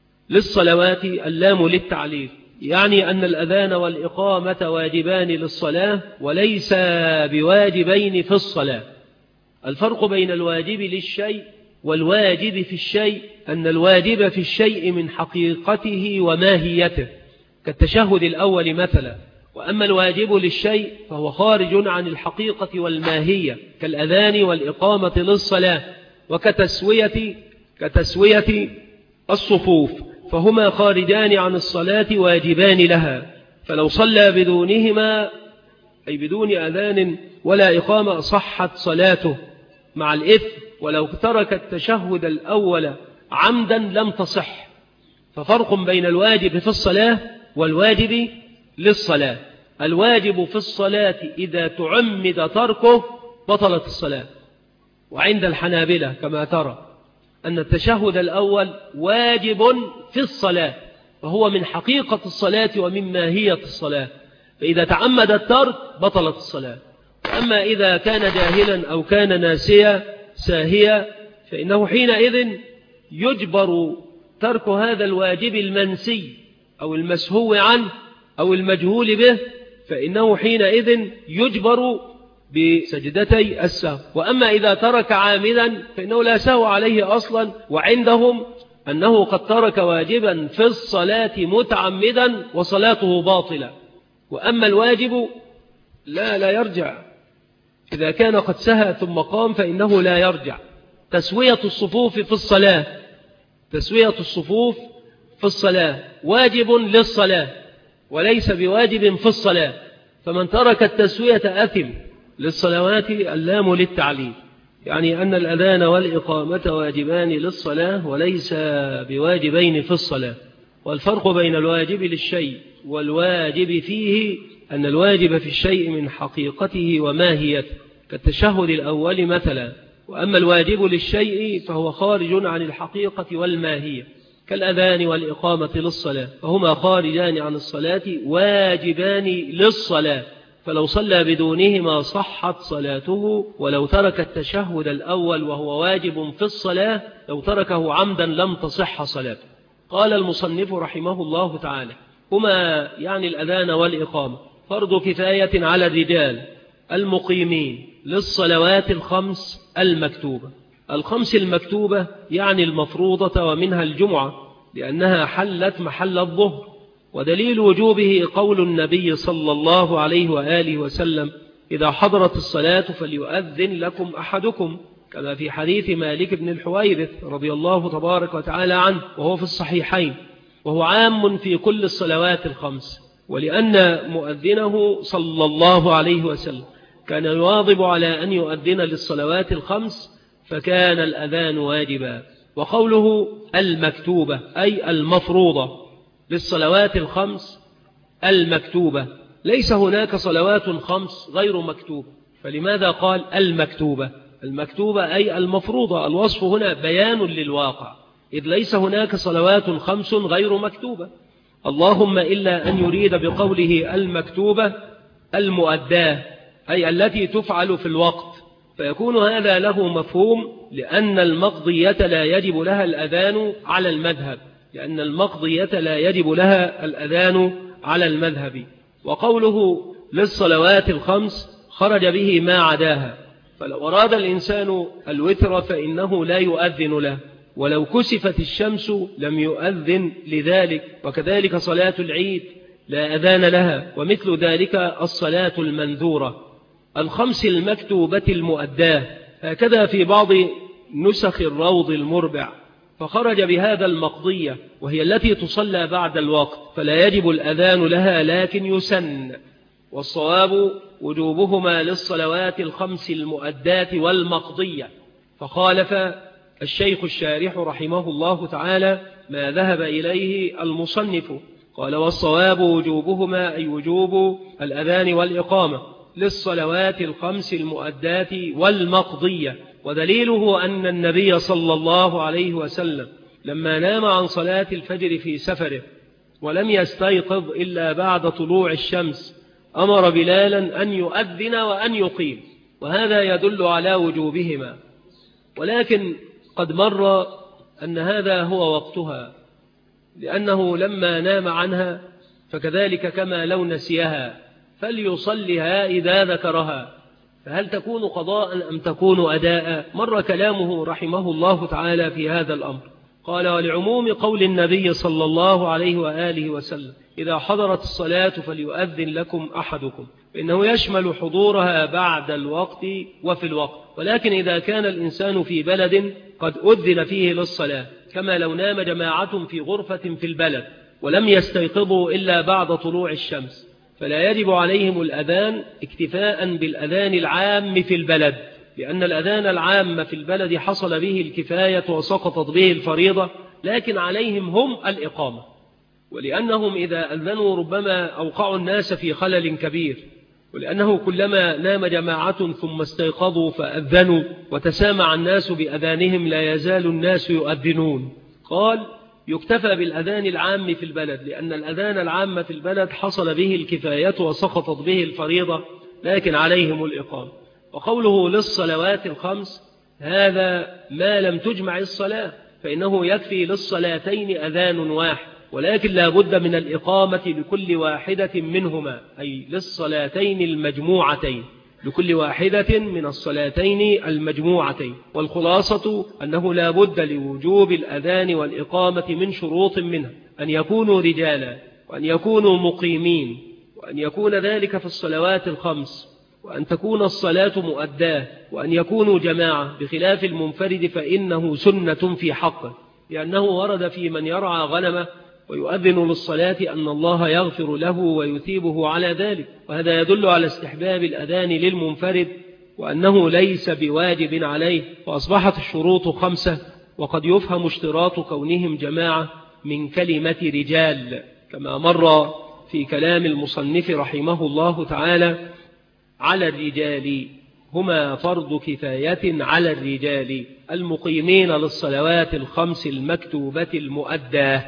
S1: للصلوات اللام للتعليل، يعني أن الأذان والإقامة واجبان للصلاة وليس بواجبين في الصلاة. الفرق بين الواجب للشيء والواجب في الشيء أن الواجب في الشيء من حقيقته وماهيته كالتشهد الأول مثلا، وأما الواجب للشيء فهو خارج عن الحقيقة والماهية كالأذان والإقامة للصلاة، كتسوية الصفوف، فهما خارجان عن الصلاة واجبان لها. فلو صلى بدونهما أي بدون أذان ولا إقامة صحت صلاته مع الإثم، ولو ترك التشهد الأول عمدا لم تصح. ففرق بين الواجب في الصلاة والواجب للصلاة. الواجب في الصلاة إذا تعمد تركه بطلت الصلاة. وعند الحنابلة كما ترى أن التشهد الأول واجب في الصلاة، فهو من حقيقة الصلاة ومن ماهية الصلاة، فإذا تعمد الترك بطلت الصلاة. أما إذا كان جاهلا أو كان ناسيا ساهيا فإنه حينئذ يجبر ترك هذا الواجب المنسي أو المسهو عنه أو المجهول به، فإنه حينئذ يجبر بسجدتي السهو. وأما إذا ترك عامدا فإنه لا سهو عليه أصلا، وعندهم أنه قد ترك واجبا في الصلاة متعمدا وصلاته باطلة. وأما الواجب لا يرجع، إذا كان قد سهى ثم قام فإنه لا يرجع. تسوية الصفوف في الصلاة واجب للصلاة وليس بواجب في الصلاة، فمن ترك التسوية أثم. للصلوات اللام للتعليل، يعني أن الأذان والإقامة واجبان للصلاة وليس بواجبين في الصلاة. والفرق بين الواجب للشيء والواجب فيه أن الواجب في الشيء من حقيقته وماهيته كالتشهد الأول مثلا، وأما الواجب للشيء فهو خارج عن الحقيقة والماهية كالأذان والإقامة للصلاة، فهما خارجان عن الصلاة واجبان للصلاة، فلو صلى بدونهما صحت صلاته، ولو ترك التشهد الأول وهو واجب في الصلاة لو تركه عمدا لم تصح صلاته. قال المصنف رحمه الله تعالى: هما يعني الأذان والإقامة فرض كفاية على الرجال المقيمين للصلوات الخمس المكتوبة. الخمس المكتوبة يعني المفروضة ومنها الجمعة لأنها حلت محل الظهر، ودليل وجوبه قول النبي صلى الله عليه وآله وسلم: إذا حضرت الصلاة فليؤذن لكم أحدكم، كما في حديث مالك بن الحويرث رضي الله تبارك وتعالى عنه وهو في الصحيحين، وهو عام في كل الصلوات الخمس، ولأن مؤذنه صلى الله عليه وسلم كان يواظب على أن يؤذن للصلوات الخمس فكان الأذان واجبا. وقوله المكتوبة أي المفروضة للصلوات الخمس المكتوبة، ليس هناك صلوات خمس غير مكتوبة، فلماذا قال المكتوبة؟ المكتوبة أي المفروضة، الوصف هنا بيان للواقع، إذ ليس هناك صلوات خمس غير مكتوبة، اللهم إلا أن يريد بقوله المكتوبة المؤداة أي التي تفعل في الوقت، فيكون هذا له مفهوم، لأن المقضية لا يجب لها الأذان على المذهب، لأن المقضية لا يجب لها الأذان على المذهب. وقوله للصلوات الخمس خرج به ما عداها، فلو أراد الإنسان الوتر فإنه لا يؤذن له، ولو كسفت الشمس لم يؤذن لذلك، وكذلك صلاة العيد لا أذان لها، ومثل ذلك الصلاة المنذورة. الخمس المكتوبة المؤداة هكذا في بعض نسخ الروض المربع، فخرج بهذا المقضية وهي التي تصلى بعد الوقت، فلا يجب الأذان لها لكن يسن، والصواب وجوبهما للصلوات الخمس المؤدات والمقضية. فخالف الشيخ الشارح رحمه الله تعالى ما ذهب إليه المصنف، قال: والصواب وجوبهما أي وجوب الأذان والإقامة للصلوات الخمس المؤدات والمقضية. ودليله أن النبي صلى الله عليه وسلم لما نام عن صلاة الفجر في سفره ولم يستيقظ إلا بعد طلوع الشمس أمر بلالا أن يؤذن وأن يقيم، وهذا يدل على وجوبهما، ولكن قد مر أن هذا هو وقتها، لأنه لما نام عنها فكذلك كما لو نسيها فليصلها إذا ذكرها، فهل تكون قضاء أم تكون أداء؟ مر كلامه رحمه الله تعالى في هذا الأمر. قال: ولعموم قول النبي صلى الله عليه وآله وسلم: إذا حضرت الصلاة فليؤذن لكم أحدكم، فإنه يشمل حضورها بعد الوقت وفي الوقت، ولكن إذا كان الإنسان في بلد قد أذن فيه للصلاة، كما لو نام جماعة في غرفة في البلد ولم يستيقظوا إلا بعد طلوع الشمس، فلا يجب عليهم الأذان اكتفاء بالأذان العام في البلد، لأن الأذان العام في البلد حصل به الكفاية وسقطت به الفريضة، لكن عليهم هم الإقامة، ولأنهم إذا أذنوا ربما أوقعوا الناس في خلل كبير، ولأنه كلما نام جماعة ثم استيقظوا فأذنوا وتسامع الناس بأذانهم لا يزال الناس يؤذنون. قال: يكتفى بالأذان العام في البلد، لأن الأذان العام في البلد حصل به الكفاية وسقطت به الفريضة، لكن عليهم الإقامة. وقوله للصلوات الخمس هذا ما لم تجمع الصلاة، فإنه يكفي للصلاتين أذان واحد، ولكن لا بد من الإقامة لكل واحدة منهما، أي للصلاتين المجموعتين، لكل واحدة من الصلاتين المجموعتين. والخلاصة أنه لا بد لوجوب الأذان والإقامة من شروط منها: أن يكونوا رجالا، وأن يكونوا مقيمين، وأن يكون ذلك في الصلوات الخمس، وأن تكون الصلاة مؤداة، وأن يكونوا جماعة، بخلاف المنفرد فإنه سنة في حقه، لأنه ورد في من يرعى غنمه ويؤذن للصلاة أن الله يغفر له ويثيبه على ذلك، وهذا يدل على استحباب الأذان للمنفرد وأنه ليس بواجب عليه. وأصبحت الشروط 5، وقد يفهم اشتراط كونهم جماعة من كلمة رجال، كما مر في كلام المصنف رحمه الله تعالى: على الرجال هما فرض كفاية على الرجال المقيمين للصلوات الخمس المكتوبة المؤداة.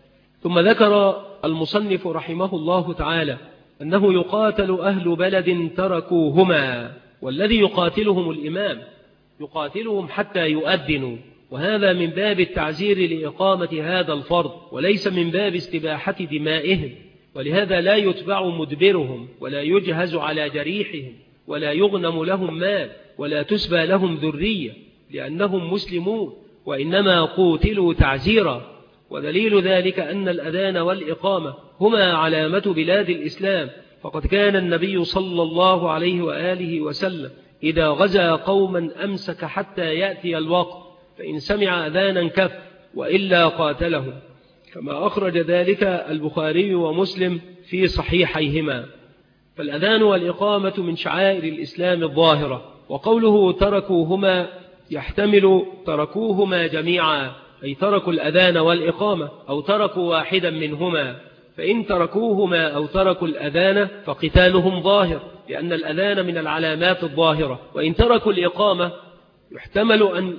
S1: ثم ذكر المصنف رحمه الله تعالى أنه يقاتل أهل بلد تركوهما، والذي يقاتلهم الإمام، يقاتلهم حتى يؤذنوا، وهذا من باب التعزير لإقامة هذا الفرض، وليس من باب استباحة دمائهم، ولهذا لا يتبع مدبرهم، ولا يجهز على جريحهم، ولا يغنم لهم مال، ولا تسبى لهم ذرية، لأنهم مسلمون، وإنما قوتلوا تعزيرا. ودليل ذلك أن الأذان والإقامة هما علامة بلاد الإسلام، فقد كان النبي صلى الله عليه وآله وسلم إذا غزا قوما أمسك حتى يأتي الوقت، فإن سمع أذانا كف، وإلا قاتلهم، كما أخرج ذلك البخاري ومسلم في صحيحيهما. فالأذان والإقامة من شعائر الإسلام الظاهرة، وقوله تركوهما يحتمل تركوهما جميعا، أي تركوا الأذان والإقامة، أو تركوا واحدا منهما. فإن تركوهما أو تركوا الأذان فقتالهم ظاهر، لأن الأذان من العلامات الظاهرة. وإن تركوا الإقامة يحتمل أن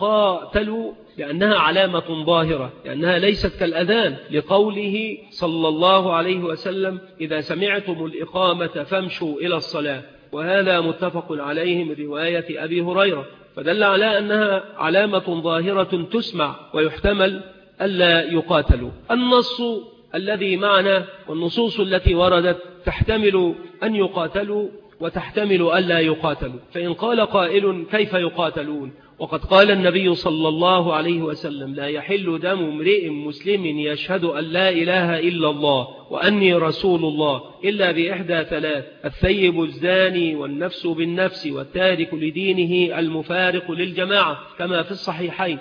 S1: يقاتلوا لأنها علامة ظاهرة، لأنها ليست كالأذان، لقوله صلى الله عليه وسلم: إذا سمعتم الإقامة فامشوا إلى الصلاة، وهذا متفق عليه من رواية أبي هريرة، فدل على أنها علامة ظاهرة تسمع، ويحتمل ألا يقاتلوا. النص الذي معنا والنصوص التي وردت تحتمل أن يقاتلوا وتحتمل ألا يقاتلوا. فإن قال قائل: كيف يقاتلون؟ وقد قال النبي صلى الله عليه وسلم: لا يحل دم امرئ مسلم يشهد أن لا إله إلا الله وأني رسول الله إلا بإحدى ثلاث: الثيب الزاني، والنفس بالنفس، والتارك لدينه المفارق للجماعة، كما في الصحيحين.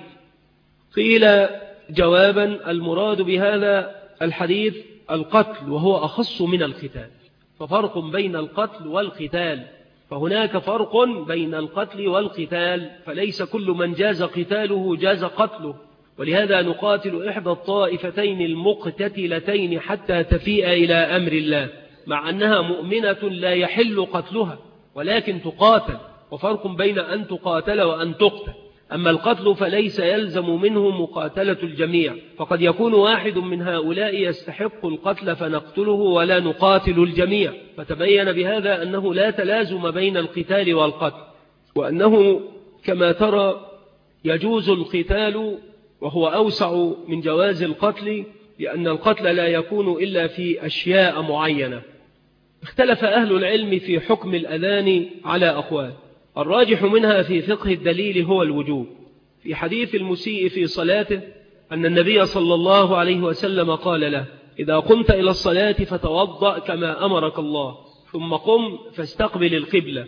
S1: قيل جوابا: المراد بهذا الحديث القتل، وهو أخص من القتال، ففرق بين القتل والقتال، فهناك فرق بين القتل والقتال، فليس كل من جاز قتاله جاز قتله. ولهذا نقاتل إحدى الطائفتين المقتتلتين حتى تفيء إلى أمر الله، مع أنها مؤمنة لا يحل قتلها، ولكن تقاتل، وفرق بين أن تقاتل وأن تقتل. أما القتل فليس يلزم منه مقاتلة الجميع، فقد يكون واحد من هؤلاء يستحق القتل فنقتله ولا نقاتل الجميع. فتبين بهذا أنه لا تلازم بين القتال والقتل، وأنه كما ترى يجوز القتال، وهو أوسع من جواز القتل، لأن القتل لا يكون إلا في أشياء معينة. اختلف أهل العلم في حكم الأذان على أقوال، الراجح منها في فقه الدليل هو الوجوب. في حديث المسيء في صلاته أن النبي صلى الله عليه وسلم قال له: إذا قمت إلى الصلاة فتوضأ كما أمرك الله، ثم قم فاستقبل القبلة،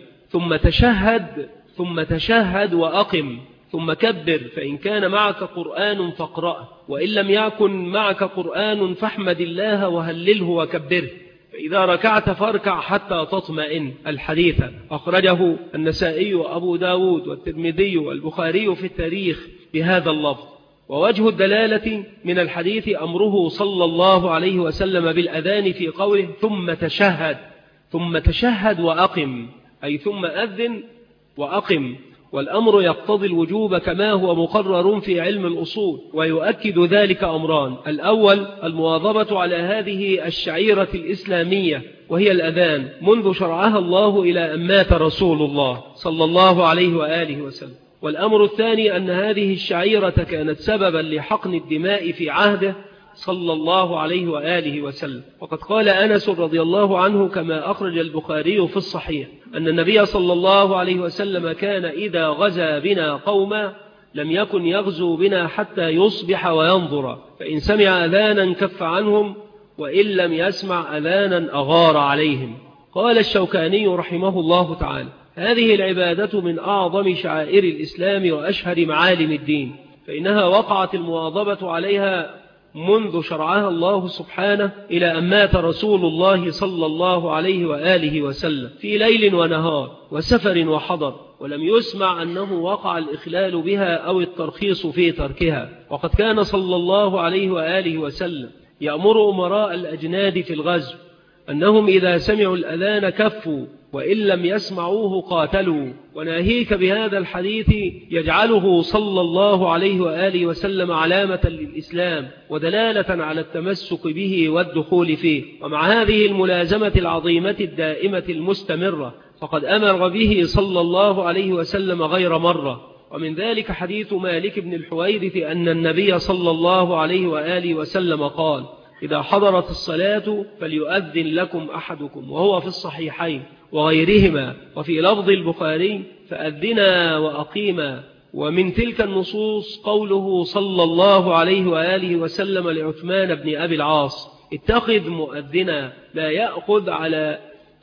S1: ثم تشهد وأقم، ثم كبر، فإن كان معك قرآن فاقرأه، وإن لم يكن معك قرآن فاحمد الله وهلله وكبره، فإذا ركعت فاركع حتى تطمئن. الحديث أخرجه النسائي وأبو داود والترمذي والبخاري في التاريخ بهذا اللفظ. ووجه الدلالة من الحديث أمره صلى الله عليه وسلم بالأذان في قوله: ثم تشهد وأقم، أي ثم أذن وأقم. والأمر يقتضي الوجوب كما هو مقرر في علم الأصول، ويؤكد ذلك أمران: الأول المواظبة على هذه الشعيرة الإسلامية وهي الأذان منذ شرعها الله إلى أن مات رسول الله صلى الله عليه وآله وسلم. والأمر الثاني أن هذه الشعيرة كانت سببا لحقن الدماء في عهده صلى الله عليه وآله وسلم. وقد قال أنس رضي الله عنه كما أخرج البخاري في الصحيح أن النبي صلى الله عليه وسلم كان إذا غزا بنا قوما لم يكن يغزو بنا حتى يصبح وينظر، فإن سمع أذانا كف عنهم، وإن لم يسمع أذانا أغار عليهم. قال الشوكاني رحمه الله تعالى: هذه العبادة من أعظم شعائر الإسلام وأشهر معالم الدين، فإنها وقعت المواظبة عليها منذ شرعها الله سبحانه إلى أن مات رسول الله صلى الله عليه وآله وسلم، في ليل ونهار وسفر وحضر، ولم يسمع أنه وقع الإخلال بها أو الترخيص في تركها. وقد كان صلى الله عليه وآله وسلم يأمر أمراء الأجناد في الغزو أنهم إذا سمعوا الأذان كفوا، وإن لم يسمعوه قاتلوا. وناهيك بهذا الحديث يجعله صلى الله عليه وآله وسلم علامة للإسلام ودلالة على التمسك به والدخول فيه. ومع هذه الملازمة العظيمة الدائمة المستمرة فقد أمر به صلى الله عليه وسلم غير مرة. ومن ذلك حديث مالك بن الحويرث أن النبي صلى الله عليه وآله وسلم قال: إذا حضرت الصلاة فليؤذن لكم أحدكم، وهو في الصحيحين وغيرهما. وفي لفظ البخاري: فأذنا وأقيما. ومن تلك النصوص قوله صلى الله عليه وآله وسلم لعثمان بن أبي العاص: اتخذ مؤذنا لا يأخذ على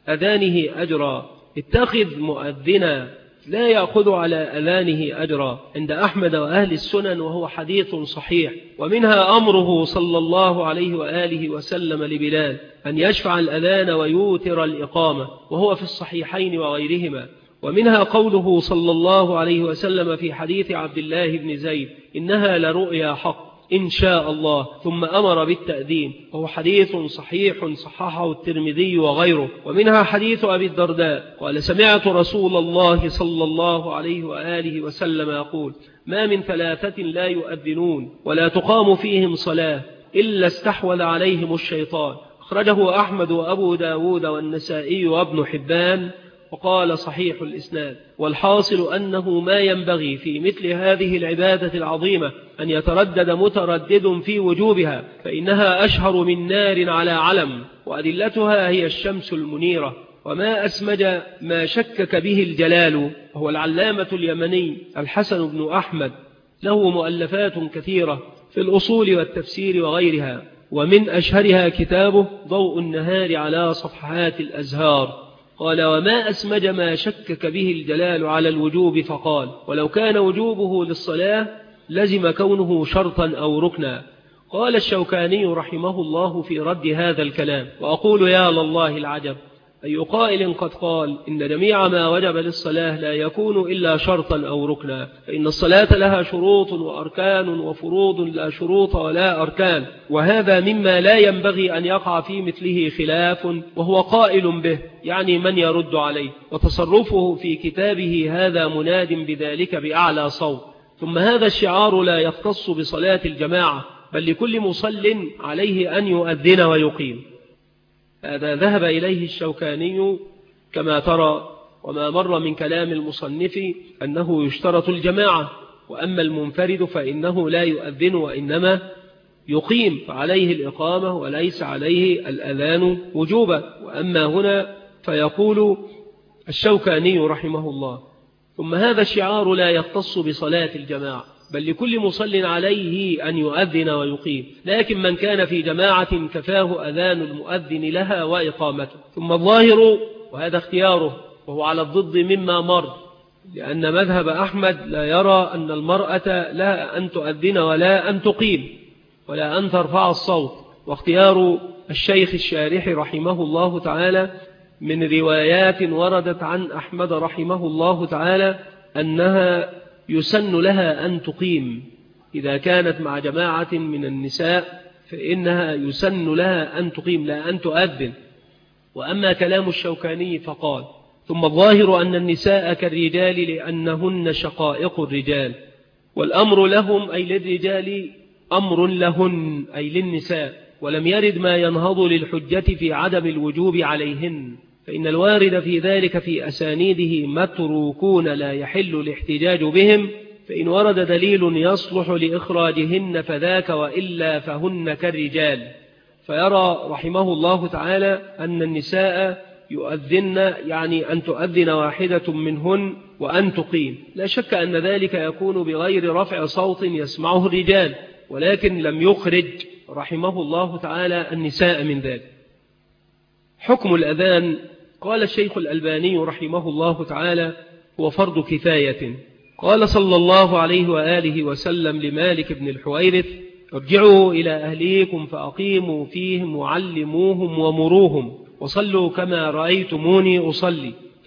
S1: أذانه أجرا. اتخذ مؤذنا لا يأخذ على أذانه أجرا، عند أحمد وأهل السنن، وهو حديث صحيح. ومنها أمره صلى الله عليه وآله وسلم لبلال أن يشفع الأذان ويوتر الإقامة، وهو في الصحيحين وغيرهما. ومنها قوله صلى الله عليه وسلم في حديث عبد الله بن زيد: إنها لرؤيا حق إن شاء الله، ثم أمر بالتأذين، وهو حديث صحيح صححه الترمذي وغيره. ومنها حديث أبي الدرداء قال: سمعت رسول الله صلى الله عليه وآله وسلم يقول: ما من ثلاثة لا يؤذنون ولا تقام فيهم صلاة إلا استحوذ عليهم الشيطان. أخرجه أحمد وأبو داود والنسائي وابن حبان، وقال صحيح الإسناد. والحاصل أنه ما ينبغي في مثل هذه العبادة العظيمة أن يتردد متردد في وجوبها، فإنها أشهر من نار على علم، وأدلتها هي الشمس المنيرة. وما أسمج ما شكك به الجلال، وهو العلامة اليمني الحسن بن أحمد، له مؤلفات كثيرة في الأصول والتفسير وغيرها، ومن أشهرها كتابه ضوء النهار على صفحات الأزهار. قال: وما أسمج ما شكك به الجلال على الوجوب، فقال: ولو كان وجوبه للصلاة لزم كونه شرطا أو ركنا. قال الشوكاني رحمه الله في رد هذا الكلام: وأقول يا لله العجب، أي قائل قد قال إن جميع ما وجب للصلاة لا يكون إلا شرطا أو ركنا، فإن الصلاة لها شروط وأركان وفروض لا شروط ولا أركان، وهذا مما لا ينبغي أن يقع في مثله خلاف، وهو قائل به يعني من يرد عليه، وتصرفه في كتابه هذا مناد بذلك بأعلى صوت. ثم هذا الشعار لا يختص بصلاة الجماعة، بل لكل مصل عليه أن يؤذن ويقيم. هذا ذهب إليه الشوكاني كما ترى. وما مر من كلام المصنف أنه يشترط الجماعة، وأما المنفرد فإنه لا يؤذن وإنما يقيم، فعليه الإقامة وليس عليه الأذان وجوبا. وأما هنا فيقول الشوكاني رحمه الله: ثم هذا الشعار لا يختص بصلاة الجماعة، بل لكل مصل عليه أن يؤذن ويقيم، لكن من كان في جماعة كفاه أذان المؤذن لها وإقامته. ثم الظاهر، وهذا اختياره وهو على الضد مما مر، لأن مذهب أحمد لا يرى أن المرأة لا أن تؤذن ولا أن تقيم ولا أن ترفع الصوت. واختيار الشيخ الشارح رحمه الله تعالى من روايات وردت عن أحمد رحمه الله تعالى أنها يسن لها أن تقيم إذا كانت مع جماعة من النساء، فإنها يسن لها أن تقيم لا أن تؤذن. وأما كلام الشوكاني فقال: ثم الظاهر أن النساء كالرجال لأنهن شقائق الرجال، والأمر لهم أي للرجال أمر لهن أي للنساء، ولم يرد ما ينهض للحجة في عدم الوجوب عليهن، فإن الوارد في ذلك في أسانيده متروكون لا يحل الاحتجاج بهم، فإن ورد دليل يصلح لإخراجهن فذاك، وإلا فهن كالرجال. فيرى رحمه الله تعالى أن النساء يؤذن يعني أن تؤذن واحدة منهن وأن تقيم. لا شك أن ذلك يكون بغير رفع صوت يسمعه الرجال، ولكن لم يخرج رحمه الله تعالى النساء من ذلك. حكم الأذان، قال الشيخ الألباني رحمه الله تعالى: هو فرض كفاية. قال صلى الله عليه وآله وسلم لمالك بن الحويرث: ارجعوا إلى أهليكم فأقيموا فيهم وعلموهم ومروهم وصلوا كما رأيتموني أصلي،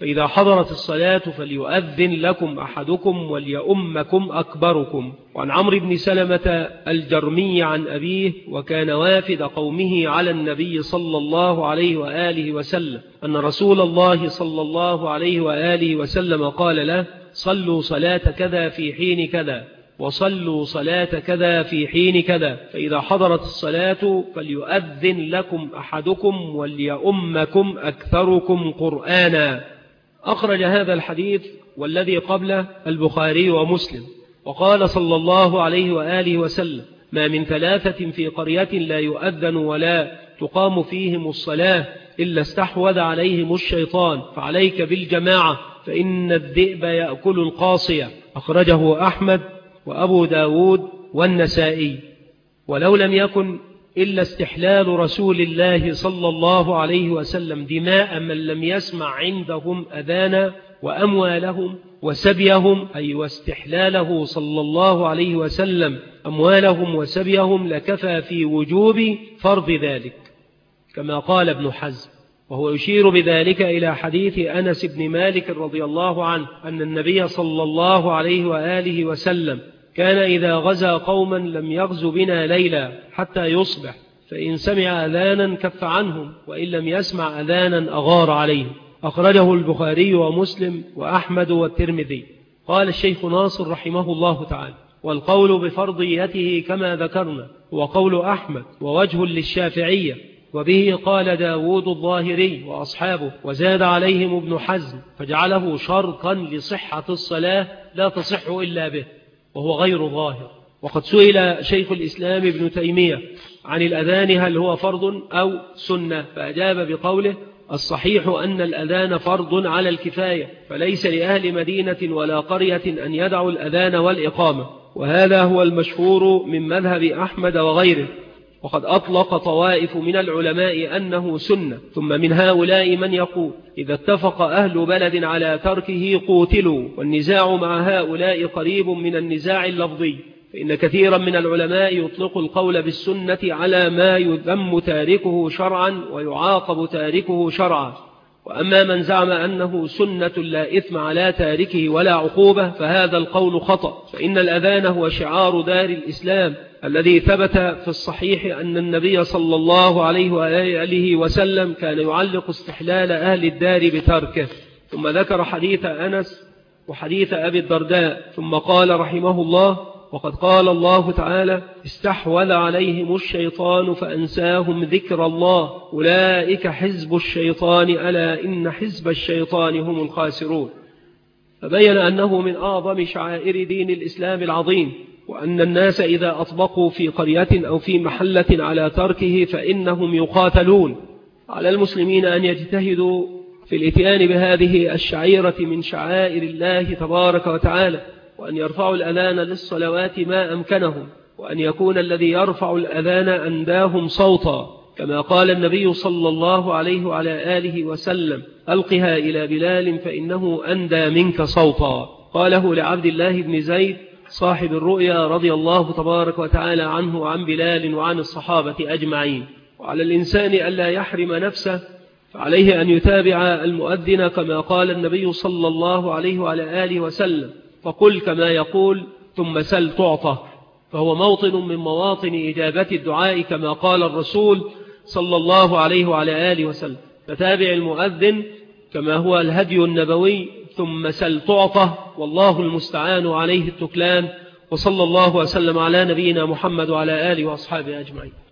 S1: فإذا حضرت الصلاة فليؤذن لكم أحدكم وليؤمكم أكبركم. وعن عمرو بن سلمة الجرمي عن أبيه وكان وافد قومه على النبي صلى الله عليه وآله وسلم أن رسول الله صلى الله عليه وآله وسلم قال له: صلوا صلاة كذا في حين كذا، وصلوا صلاة كذا في حين كذا، فإذا حضرت الصلاة فليؤذن لكم أحدكم وليؤمكم أكثركم قرآنا. أخرج هذا الحديث والذي قبله البخاري ومسلم. وقال صلى الله عليه وآله وسلم: ما من ثلاثة في قرية لا يؤذن ولا تقام فيهم الصلاة إلا استحوذ عليهم الشيطان، فعليك بالجماعة فإن الذئب يأكل القاصية. أخرجه أحمد وأبو داود والنسائي. ولو لم يكن إلا استحلال رسول الله صلى الله عليه وسلم دماء من لم يسمع عندهم أذانا وأموالهم وسبيهم، أي واستحلاله صلى الله عليه وسلم أموالهم وسبيهم، لكفى في وجوب فرض ذلك، كما قال ابن حزم. وهو يشير بذلك إلى حديث أنس بن مالك رضي الله عنه أن النبي صلى الله عليه وآله وسلم كان إذا غزا قوما لم يغز بنا ليلا حتى يصبح، فإن سمع أذانا كف عنهم، وإن لم يسمع أذانا أغار عليهم. أخرجه البخاري ومسلم وأحمد والترمذي. قال الشيخ ناصر رحمه الله تعالى: والقول بفرضيته كما ذكرنا هو قول أحمد ووجه للشافعية، وبه قال داود الظاهري وأصحابه، وزاد عليهم ابن حزم فجعله شرطا لصحة الصلاة لا تصح إلا به، وهو غير ظاهر. وقد سئل شيخ الإسلام ابن تيمية عن الأذان هل هو فرض أو سنة، فأجاب بقوله: الصحيح أن الأذان فرض على الكفاية، فليس لأهل مدينة ولا قرية أن يدعوا الأذان والإقامة، وهذا هو المشهور من مذهب أحمد وغيره. وقد أطلق طوائف من العلماء أنه سنة، ثم من هؤلاء من يقول إذا اتفق أهل بلد على تركه قوتلوا، والنزاع مع هؤلاء قريب من النزاع اللفظي، فإن كثيرا من العلماء يطلق القول بالسنة على ما يذم تاركه شرعا ويعاقب تاركه شرعا. وأما من زعم أنه سنة لا إثم على تاركه ولا عقوبة فهذا القول خطأ، فإن الأذان هو شعار دار الإسلام الذي ثبت في الصحيح أن النبي صلى الله عليه وآله وسلم كان يعلق استحلال أهل الدار بتركه. ثم ذكر حديث أنس وحديث أبي الدرداء، ثم قال رحمه الله: وقد قال الله تعالى: استحوذ عليهم الشيطان فأنساهم ذكر الله أولئك حزب الشيطان ألا إن حزب الشيطان هم الخاسرون. فبين أنه من أعظم شعائر دين الإسلام العظيم، وأن الناس إذا أطبقوا في قرية أو في محلة على تركه فإنهم يقاتلون. على المسلمين أن يجتهدوا في الإتيان بهذه الشعيرة من شعائر الله تبارك وتعالى، وأن يرفعوا الأذان للصلوات ما أمكنهم، وأن يكون الذي يرفع الأذان أنداهم صوتا، كما قال النبي صلى الله عليه وعلى آله وسلم: ألقها إلى بلال فإنه أندى منك صوتا. قاله لعبد الله بن زيد صاحب الرؤيا رضي الله تبارك وتعالى عنه وعن بلال وعن الصحابة أجمعين. وعلى الإنسان ألا يحرم نفسه، فعليه أن يتابع المؤذن كما قال النبي صلى الله عليه وعلى آله وسلم: فقل كما يقول ثم سل تعطى، فهو موطن من مواطن إجابة الدعاء كما قال الرسول صلى الله عليه وعلى آله وسلم. فتابع المؤذن كما هو الهدي النبوي، ثم سل تعطى، والله المستعان عليه التكلان. وصلى الله وسلم على نبينا محمد وعلى آله وأصحابه أجمعين.